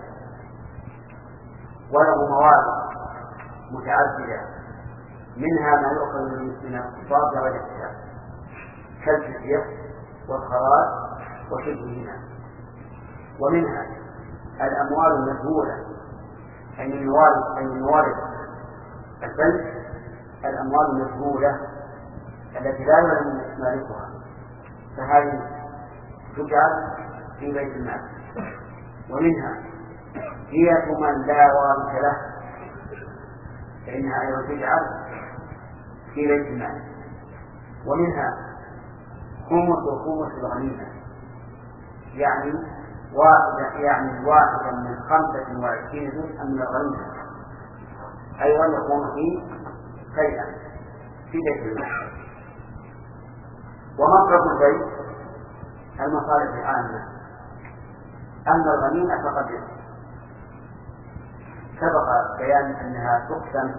وله مواد متعددة، منها ما يؤخذ من الكفار بغير قتال كالجزية والخراج وشبههما، ومنها الأموال المجهولة أي الموارد أي الموارد البنك، الأموال المجهولة التي لا يعلم مالكها، فهذه تجعل في بيت المال. ومنها دية من لا وارث له، فإنها أيضا تجعل في بيت المال. ومنها خمس وخمس الغنيمة، يعني واحدة يعني واحدا من خمسة وعشرين جزءا من الغنيمة، أيضا يكون فيه شيئا في بيت المال. ومصرف البيت المصارف العامة. أما الغنيمة فقد سبق بيان أنها تقسم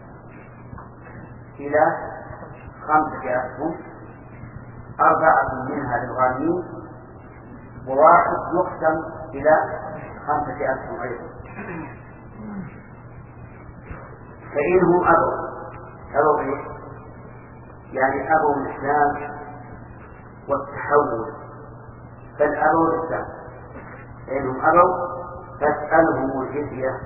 إلى خمسة أسهم، أربعة منها للغانمين وواحد يقسم إلى خمسة أسهم أيضا. فإنهم أبوا أبوا إيه؟ يعني أبوا الإسلام والتحول، بل أبوا الإسلام، فإنهم أبوا فاسألهم الجزية،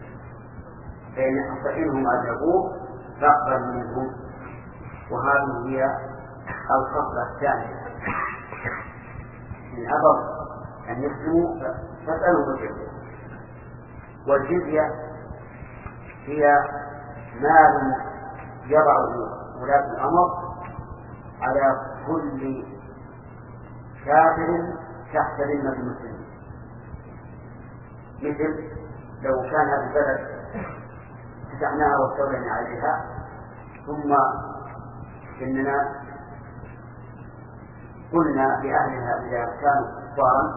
فإنهم أجابوه فاقبل منهم. وهذه هي الخصلة الثانية، إن أبوا أن يسلموا فاسألهم الجزية. والجزية هي مال يضع ولاة الأمر على كل كافر تحت ذمة المسلمين، مثل لو كان هذا البلد فتحناها واستولينا عليها ثم إننا قلنا لأهلها إذا كانوا كفارا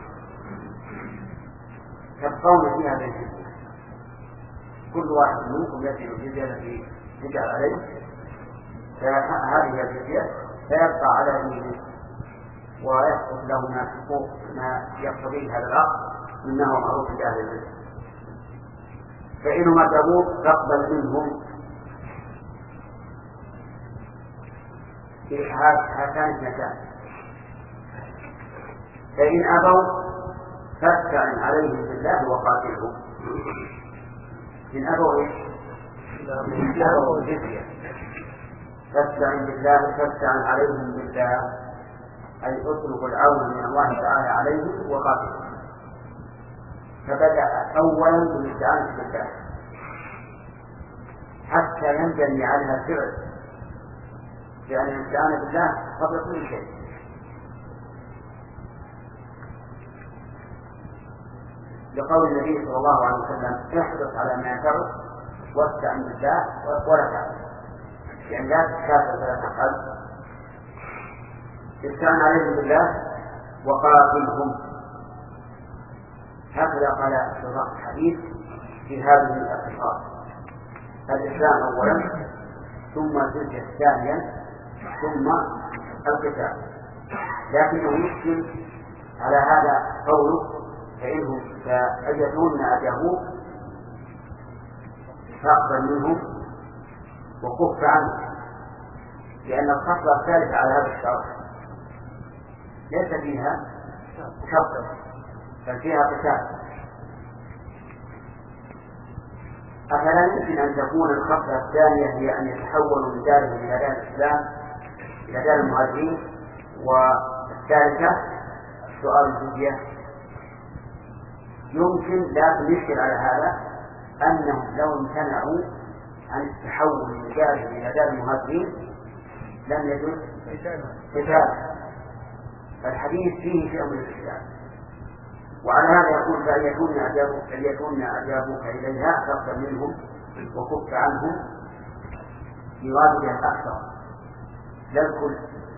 تبقون فيها بالجزية، كل واحد منكم يدفع الجزية التي تجعل عليه، فهذه الجزية فيبقى على دينه ويحصل له ما حقوق ما يقتضيه هذا العقد مما هو معروف بأهل العلم. فإنهم أجابوك فاقبل منهم. هاتان اثنتان، فإن أبوا فاستعن عليهم بالله وقاتلهم. إن أبوا إيش؟ إن أبوا الجزية فاستعن بالله فاستعن عليهم بالله، أي اطلب العون من الله تعالى عليه وقاتلهم. فبدأ أولا بالاستعانة بالله حتى ينبني عليها الفعل، لأن الاستعانة بالله قبل كل شيء. لقول النبي صلى الله عليه وسلم احرص على ما ينفعك واستعن بالله ولا تعمل، يعني لا تتكافل ولا تفعل. استعن عليهم بالله وقاتلهم، هكذا قال شراح الحديث في هذه الاختصار: الإسلام أولا، ثم الجزية ثانيا، ثم القتال. لكنه يشكل على هذا قوله فإنهم فأجدون أجابوك فاقبل منهم وكف عنه، لأن الخصلة الثالثة على هذا الشرط ليس فيها شرط بل فيها قتال. أفلا يمكن أن تكون الخصلة الثانية هي أن يتحولوا من دارهم إلى دار الإسلام إلى دار المهاجرين ثالثة سؤال الفدية. يمكن لكن يشكل على هذا أنهم لو امتنعوا عن التحول من دار إلى دار المهاجرين لم يجوز قتال، فالحديث فيه شيء من الإشكال. وعلى هذا يقول فليكن أعجابك فليكن أعجابك إليها فاغفر منهم وكف عنهم، يراد بها الأكثر لا الكل،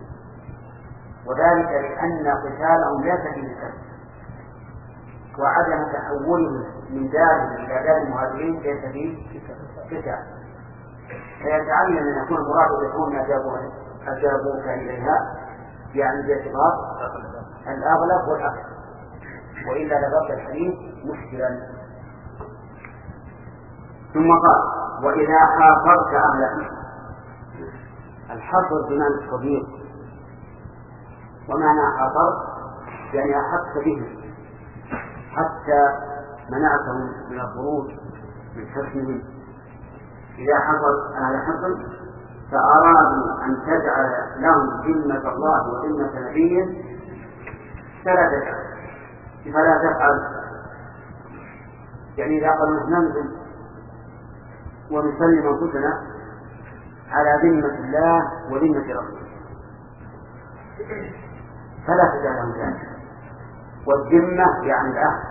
وذلك لأن قتالهم ليس فيه كذب، وعدم تحولهم من دار إلى دار المهاجرين ليس فيه قتال، فيتعين أن يكون المراد يكون أجابوك إليها يعني باعتبار الأغلب والأكثر، وإلا لبقى الحديث مشكلا. ثم قال وإذا حاصرت أهلك، الحصر بمعنى التضييق، ومعنى حاصرت يعني أحطت به حتى منعتهم من الخروج من حصنهم. إذا حصل أهل حصن فأرادوا أن تجعل لهم ذمة الله وذمة نبيه فلا تفعل، فلا تفعل يعني إذا قالوا ننزل ونسلم أنفسنا على ذمة الله وذمة رسوله فلا تجعل لهم ذلك. والذمة يعني العهد،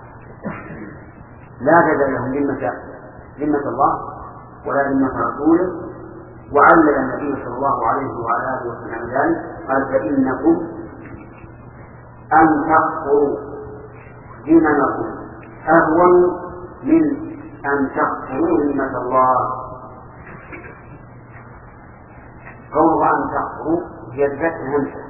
لا تجعل لهم ذمة ذمة الله ولا ذمة رسوله. وعلل النبي صلى الله عليه وعلى آله وسلم ذلك، قال فإنكم أن تكفروا ذممكم أهون من أن تكفروا ذمة الله. قوله أن تكفروا هي بفتح همزة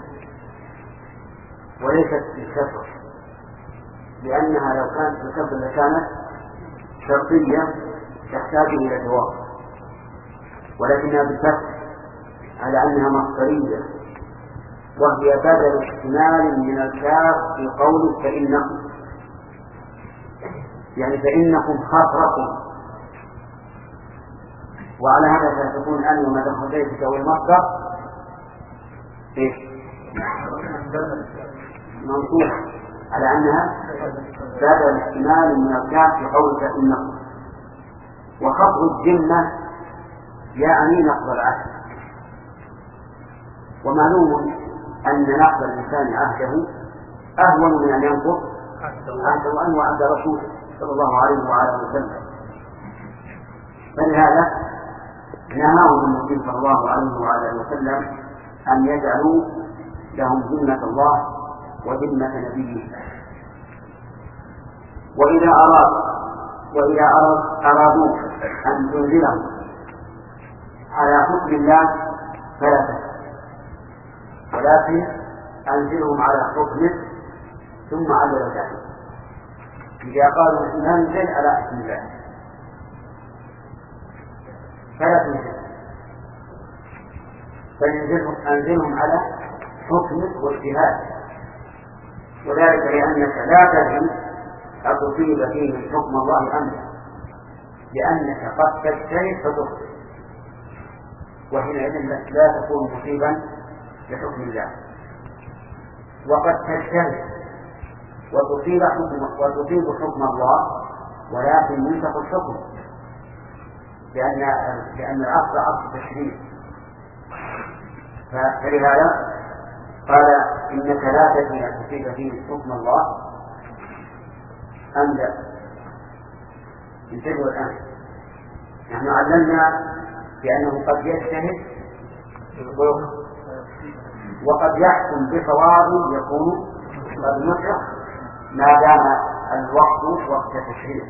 وليست بالكسر، لأنها لو كانت بالكسر لكانت شرطية تحتاج إلى جواب، ولكنها بالفتح على أنها مصدرية، وهي بدل احتمال من الكاف في قوله فإنكم، يعني فإنكم خطركم. وعلى هذا فتكون أن وما دخل في تأويل المصدر إيش؟ منصوب على أنها بدل احتمال من الكاف في قوله فإنكم. وخفض الذمة يعني نقض العهد، ومعلوم أن نقض الإنسان عهده أهون من أن ينقض عهده وأن وعد رسوله صلى الله عليه وعلى وسلم. فلهذا نهاهم النبي صلى الله عليه وعلى وسلم أن يجعلوا لهم ذمة الله وذمة نبيه. وإذا أراد وإذا أرادوا أن تنزلهم على حكم الله فلا تفعل، ولكن أنزلهم على حكمه ثم على ذلك. إذا قالوا ننزل على حكم الله فلا تنزل، فننزلهم أنزلهم على حكمه واجتهاد، وذلك لأنك لا تدري أتصيب فيه حكم الله أم لا، لأنك قد تجتهد فتخطئ، وحينئذ لا تكون مصيبا لحكم الله. وقد تجتهد وتصيب حكم وتصيب حكم الله ولكن ينسخ الحكم، لأن لأن الأصل أصل تشريع. فلهذا قال إنك لا تدري أن تصيب فيه حكم الله أم لا. انتبهوا الآن، نحن علمنا بأنه قد يجتهد وقد يحكم بصواب يكون قد نصح ما دام الوقت وقت تشريع.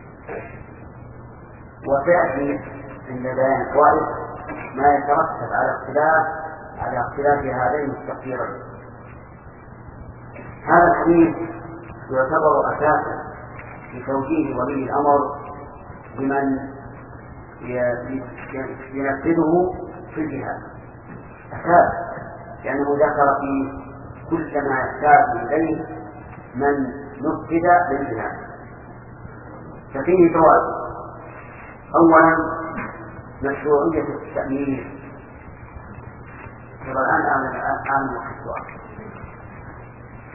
وتأتي عند بيان الفوائد ما يترتب على اختلاف على اختلاف هذين التفسيرين. هذا الحديث يعتبر أساسا في توجيه ولي الأمر بمن ينفذه في الجهاد، أساس، لأنه ذكر في كل ما يحتاج إليه من نفذ للجهاد. ففيه فوائد. أولا مشروعية التأمين. الآن أعلم السؤال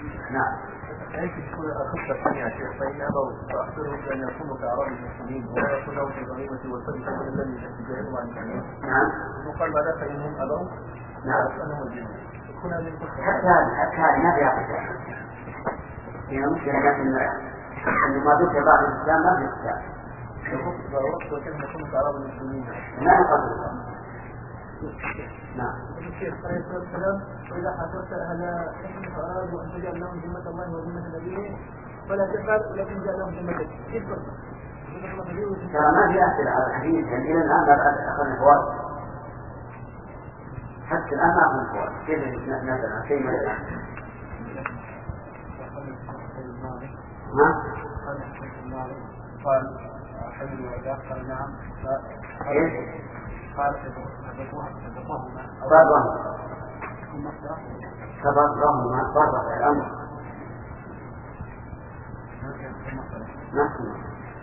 نعم. أنت تكون الخطة الثانية يا شيخ فإن أبوا فأخبرهم بأن يكونوا كأعراب المسلمين ولا يكون لهم في الغنيمة والفرد كون الذي يتجاهلوا عن الإسلام. نعم. وقال بعد فإنهم أبوا نعم. فأنهم الجنة. تكون هذه الخطة. حتى هذه حتى هذه ما فيها قتال. هي مشكلة لكن أن ما ذكر بعد الإسلام ما في قتال. وقت وكيف يكونوا كأعراب المسلمين. لا نقدر. نعم. الشيخ عليه الصلاة والسلام وإذا حضرت أهل فأرادوا أن تجعل لهم ذمة الله وذمة نبيه فلا تفعل ولكن جعل لهم ذمتك. كيف ترى ما في أسئلة على الحديث يعني إلى الآن بعد أخذنا فوائد. حتى الآن ما أخذنا فوائد. كيف نزل عن شيء من الآن؟ ها؟ قال حمد وإذا قال نعم. إيش؟ قال برهما فبرهما برة الأمر نعم.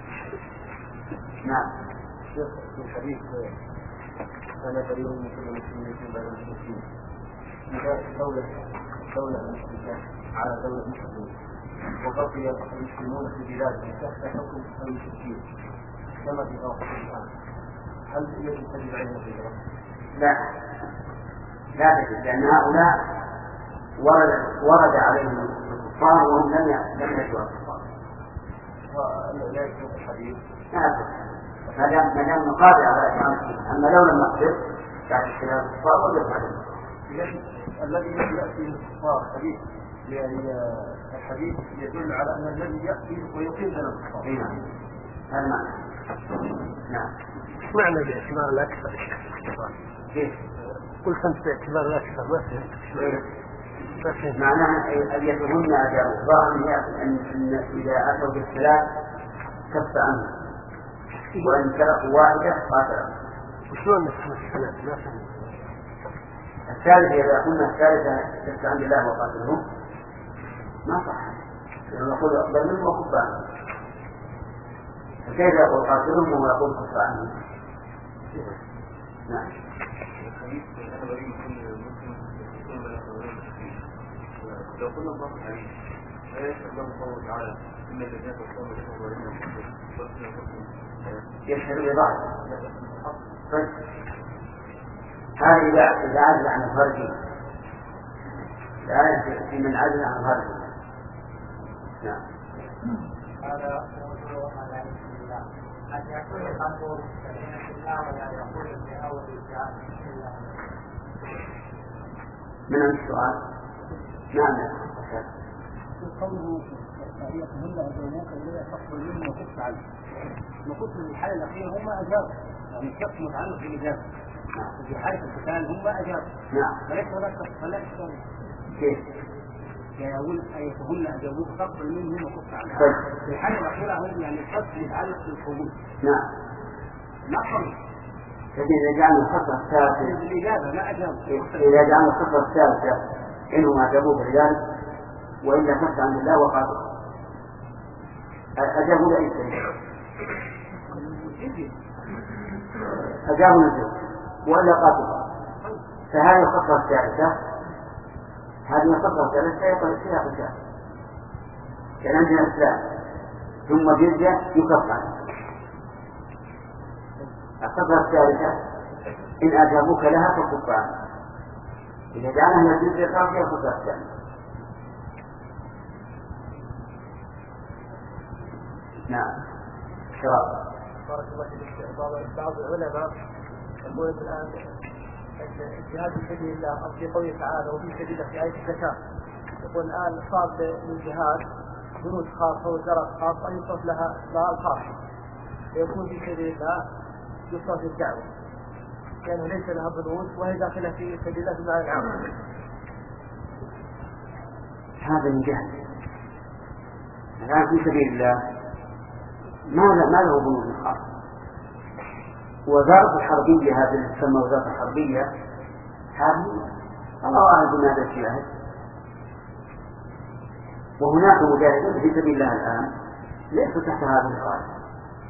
نعم. شيخ في الحديث أنا بريء من كل مسلم يكون بين المسلمين. دولة دولة المسلمين على دولة المسلمين وبقي المسلمون في بلادهم تحت حكم المشركين كما في غرب الآن. هل يجب تجب عليهم الهجرة؟ لا لا تجب لأن هؤلاء ورد ورد عليهم الكفار وهم لم لم يجوا الكفار. ولا يجب الحديث. لا ما دام ما دام مقابل على إسلامهم. أما لو لم نقدر بعد اختلاف الكفار وجب عليهم. الذي يأتي من الكفار حديث يعني الحديث يدل على أن الذي يأتي ويقيم بين الكفار. نعم. هذا معنى. نعم. معنى باعتبار الأكثر كيف؟ قلت أنت باعتبار الأكثر ما فهمت. معناها أن يتهمن أجابوا ظاهر أن إذا أتوا بالثلاث كف عنه وإن تركوا واحدة قاتلوا. وشلون نفهم الثلاث؟ ما فهمت. الثالثة إذا قلنا الثالثة كف عند الله وقاتلهم ما صح. لأنه يقول أقبل منه وكف عنه. فكيف يقول قاتلهم وهو يقول كف عنه؟ نعم. لو قلنا الله الحديث لا يشهد الله تعالى إن الذين تصدروا الصورين يشهد بضاعة هذا إذا إذا عجز عن الفرج الآية في من عجز عن الفرج. نعم. هذا موضوع على الله أن يكون الأمر كلمة الله ولا يقول بأول الجهاد إلا من السؤال؟ نعم. قوله يتهمن أجرموك إليه تقبل منه وكف عنه. نقول في الحالة الأخيرة هم أجابوا يعني الشخص متعلق بالإجابة. في حالة القتال هم أجابوا. نعم. فليس هناك فلا كيف؟ يقول يتهمن أجرموك تقبل منه وكف عنه. في الحالة الأخيرة هم يعني الشخص متعلق بالقبول. نعم. نقل. لكن إذا جعلنا الخطة الثالثة الإجابة لا أجابوا. إذا جعلنا الخطة الثالثة إنهم أجابوه بذلك وإلا كف عن الله وقاتل أجابوا لأي شيء أجابوا نزل وإلا قاتل. فهذه الخطة الثالثة هذه الخطة الثالثة يقول فيها قتال كان عندنا الإسلام ثم جزية يكف عنه. الخطة الثالثة إن أجابوك لها فكف عنه. إذا جعلنا الجزية صار فيها الخطة الثالثة. نعم. شراب. بارك الله فيك. بعض العلماء يقول الآن الجهاد في سبيل الله أو في قوله تعالى وفي سبيل الله في آية الزكاة يقول الآن صار للجهاد بنود خاصة ودرجات خاصة يصرف لها ضرائب خاصة فيكون في سبيل الله يصرف الدعوة لأنه ليس لها بنود وهي داخلة في سبيل الله بمعنى العام. هذا من جهل. الآن في سبيل الله ما ما له بنود خاصة. وزارة الحربية هذه اللي تسمى وزارة الحربية هذه الله أعلم بماذا تجاهد. وهناك مجاهدون في سبيل الله الآن ليسوا تحت هذه القاعدة.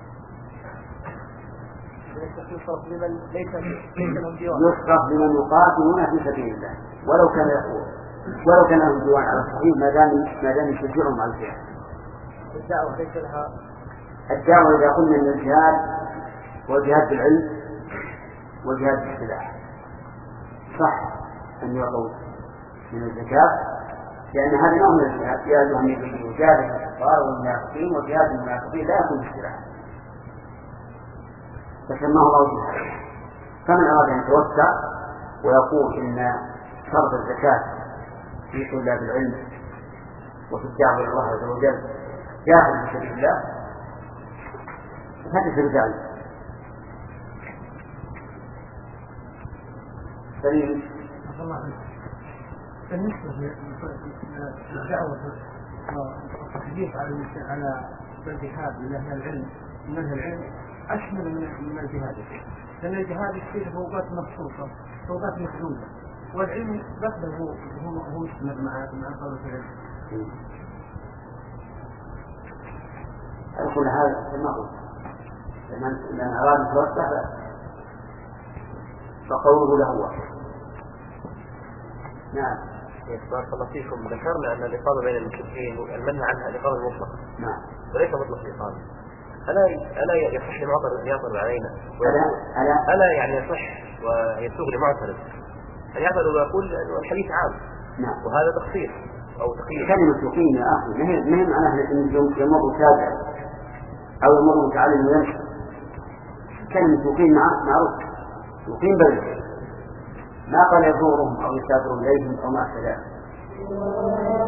يصرف لمن ليس لهم ديوان. يصرف لمن يقاتلون في سبيل الله ولو كان ولو كان لهم ديوان على الصحيح ما دام ما دام يشجعهم على الجهاد. الدعوة ليس لها الدعوة إذا قلنا أن الجهاد هو جهاد بالعلم وجهاد بالسلاح صح أن يعطوا من الزكاة، لأن هذا نوع من الجهاد. يا أيها النبي جاهد الكفار والمنافقين، وجهاد المنافقين لا يكون بالسلاح فسماه الله جهاد. فمن أراد أن يتوسع ويقول إن فرض الزكاة في طلاب العلم وفي الدعوة إلى الله عز وجل جاهد في سبيل الله هذا في الدعوة سليم. بالنسبة للدعوة والتحديث على على الجهاد من أهل العلم من أهل العلم أشمل من من الجهاد، لأن الجهاد فيه فوقات مخصوصة فوقات محدودة، والعلم بس هو هو هو يشمل مع مع طلبة العلم. أقول هذا كما قلت لمن أراد يتوسع فقوله له واحد. نعم. بارك الله فيكم. ذكرنا أن الإقامة بين المشركين المنهى عنها الإقامة المطلقة. نعم. وليس مطلق الإقامة. ألا ألا يصح لمعترض يعترض علينا؟ ألا ألا ألا يعني يصح ويسوغ لمعترض أن يعترض ويقول أنه الحديث عام. نعم. وهذا تخصيص أو تقييد. كلمة يقيم يا أخي ما هي معناها أن يمر تابع أو يمر متعلم ويمشي. كلمة يقيم معروف يقيم بلده ما قال يزورهم أو يسافر إليهم أو ما أشبه ذلك.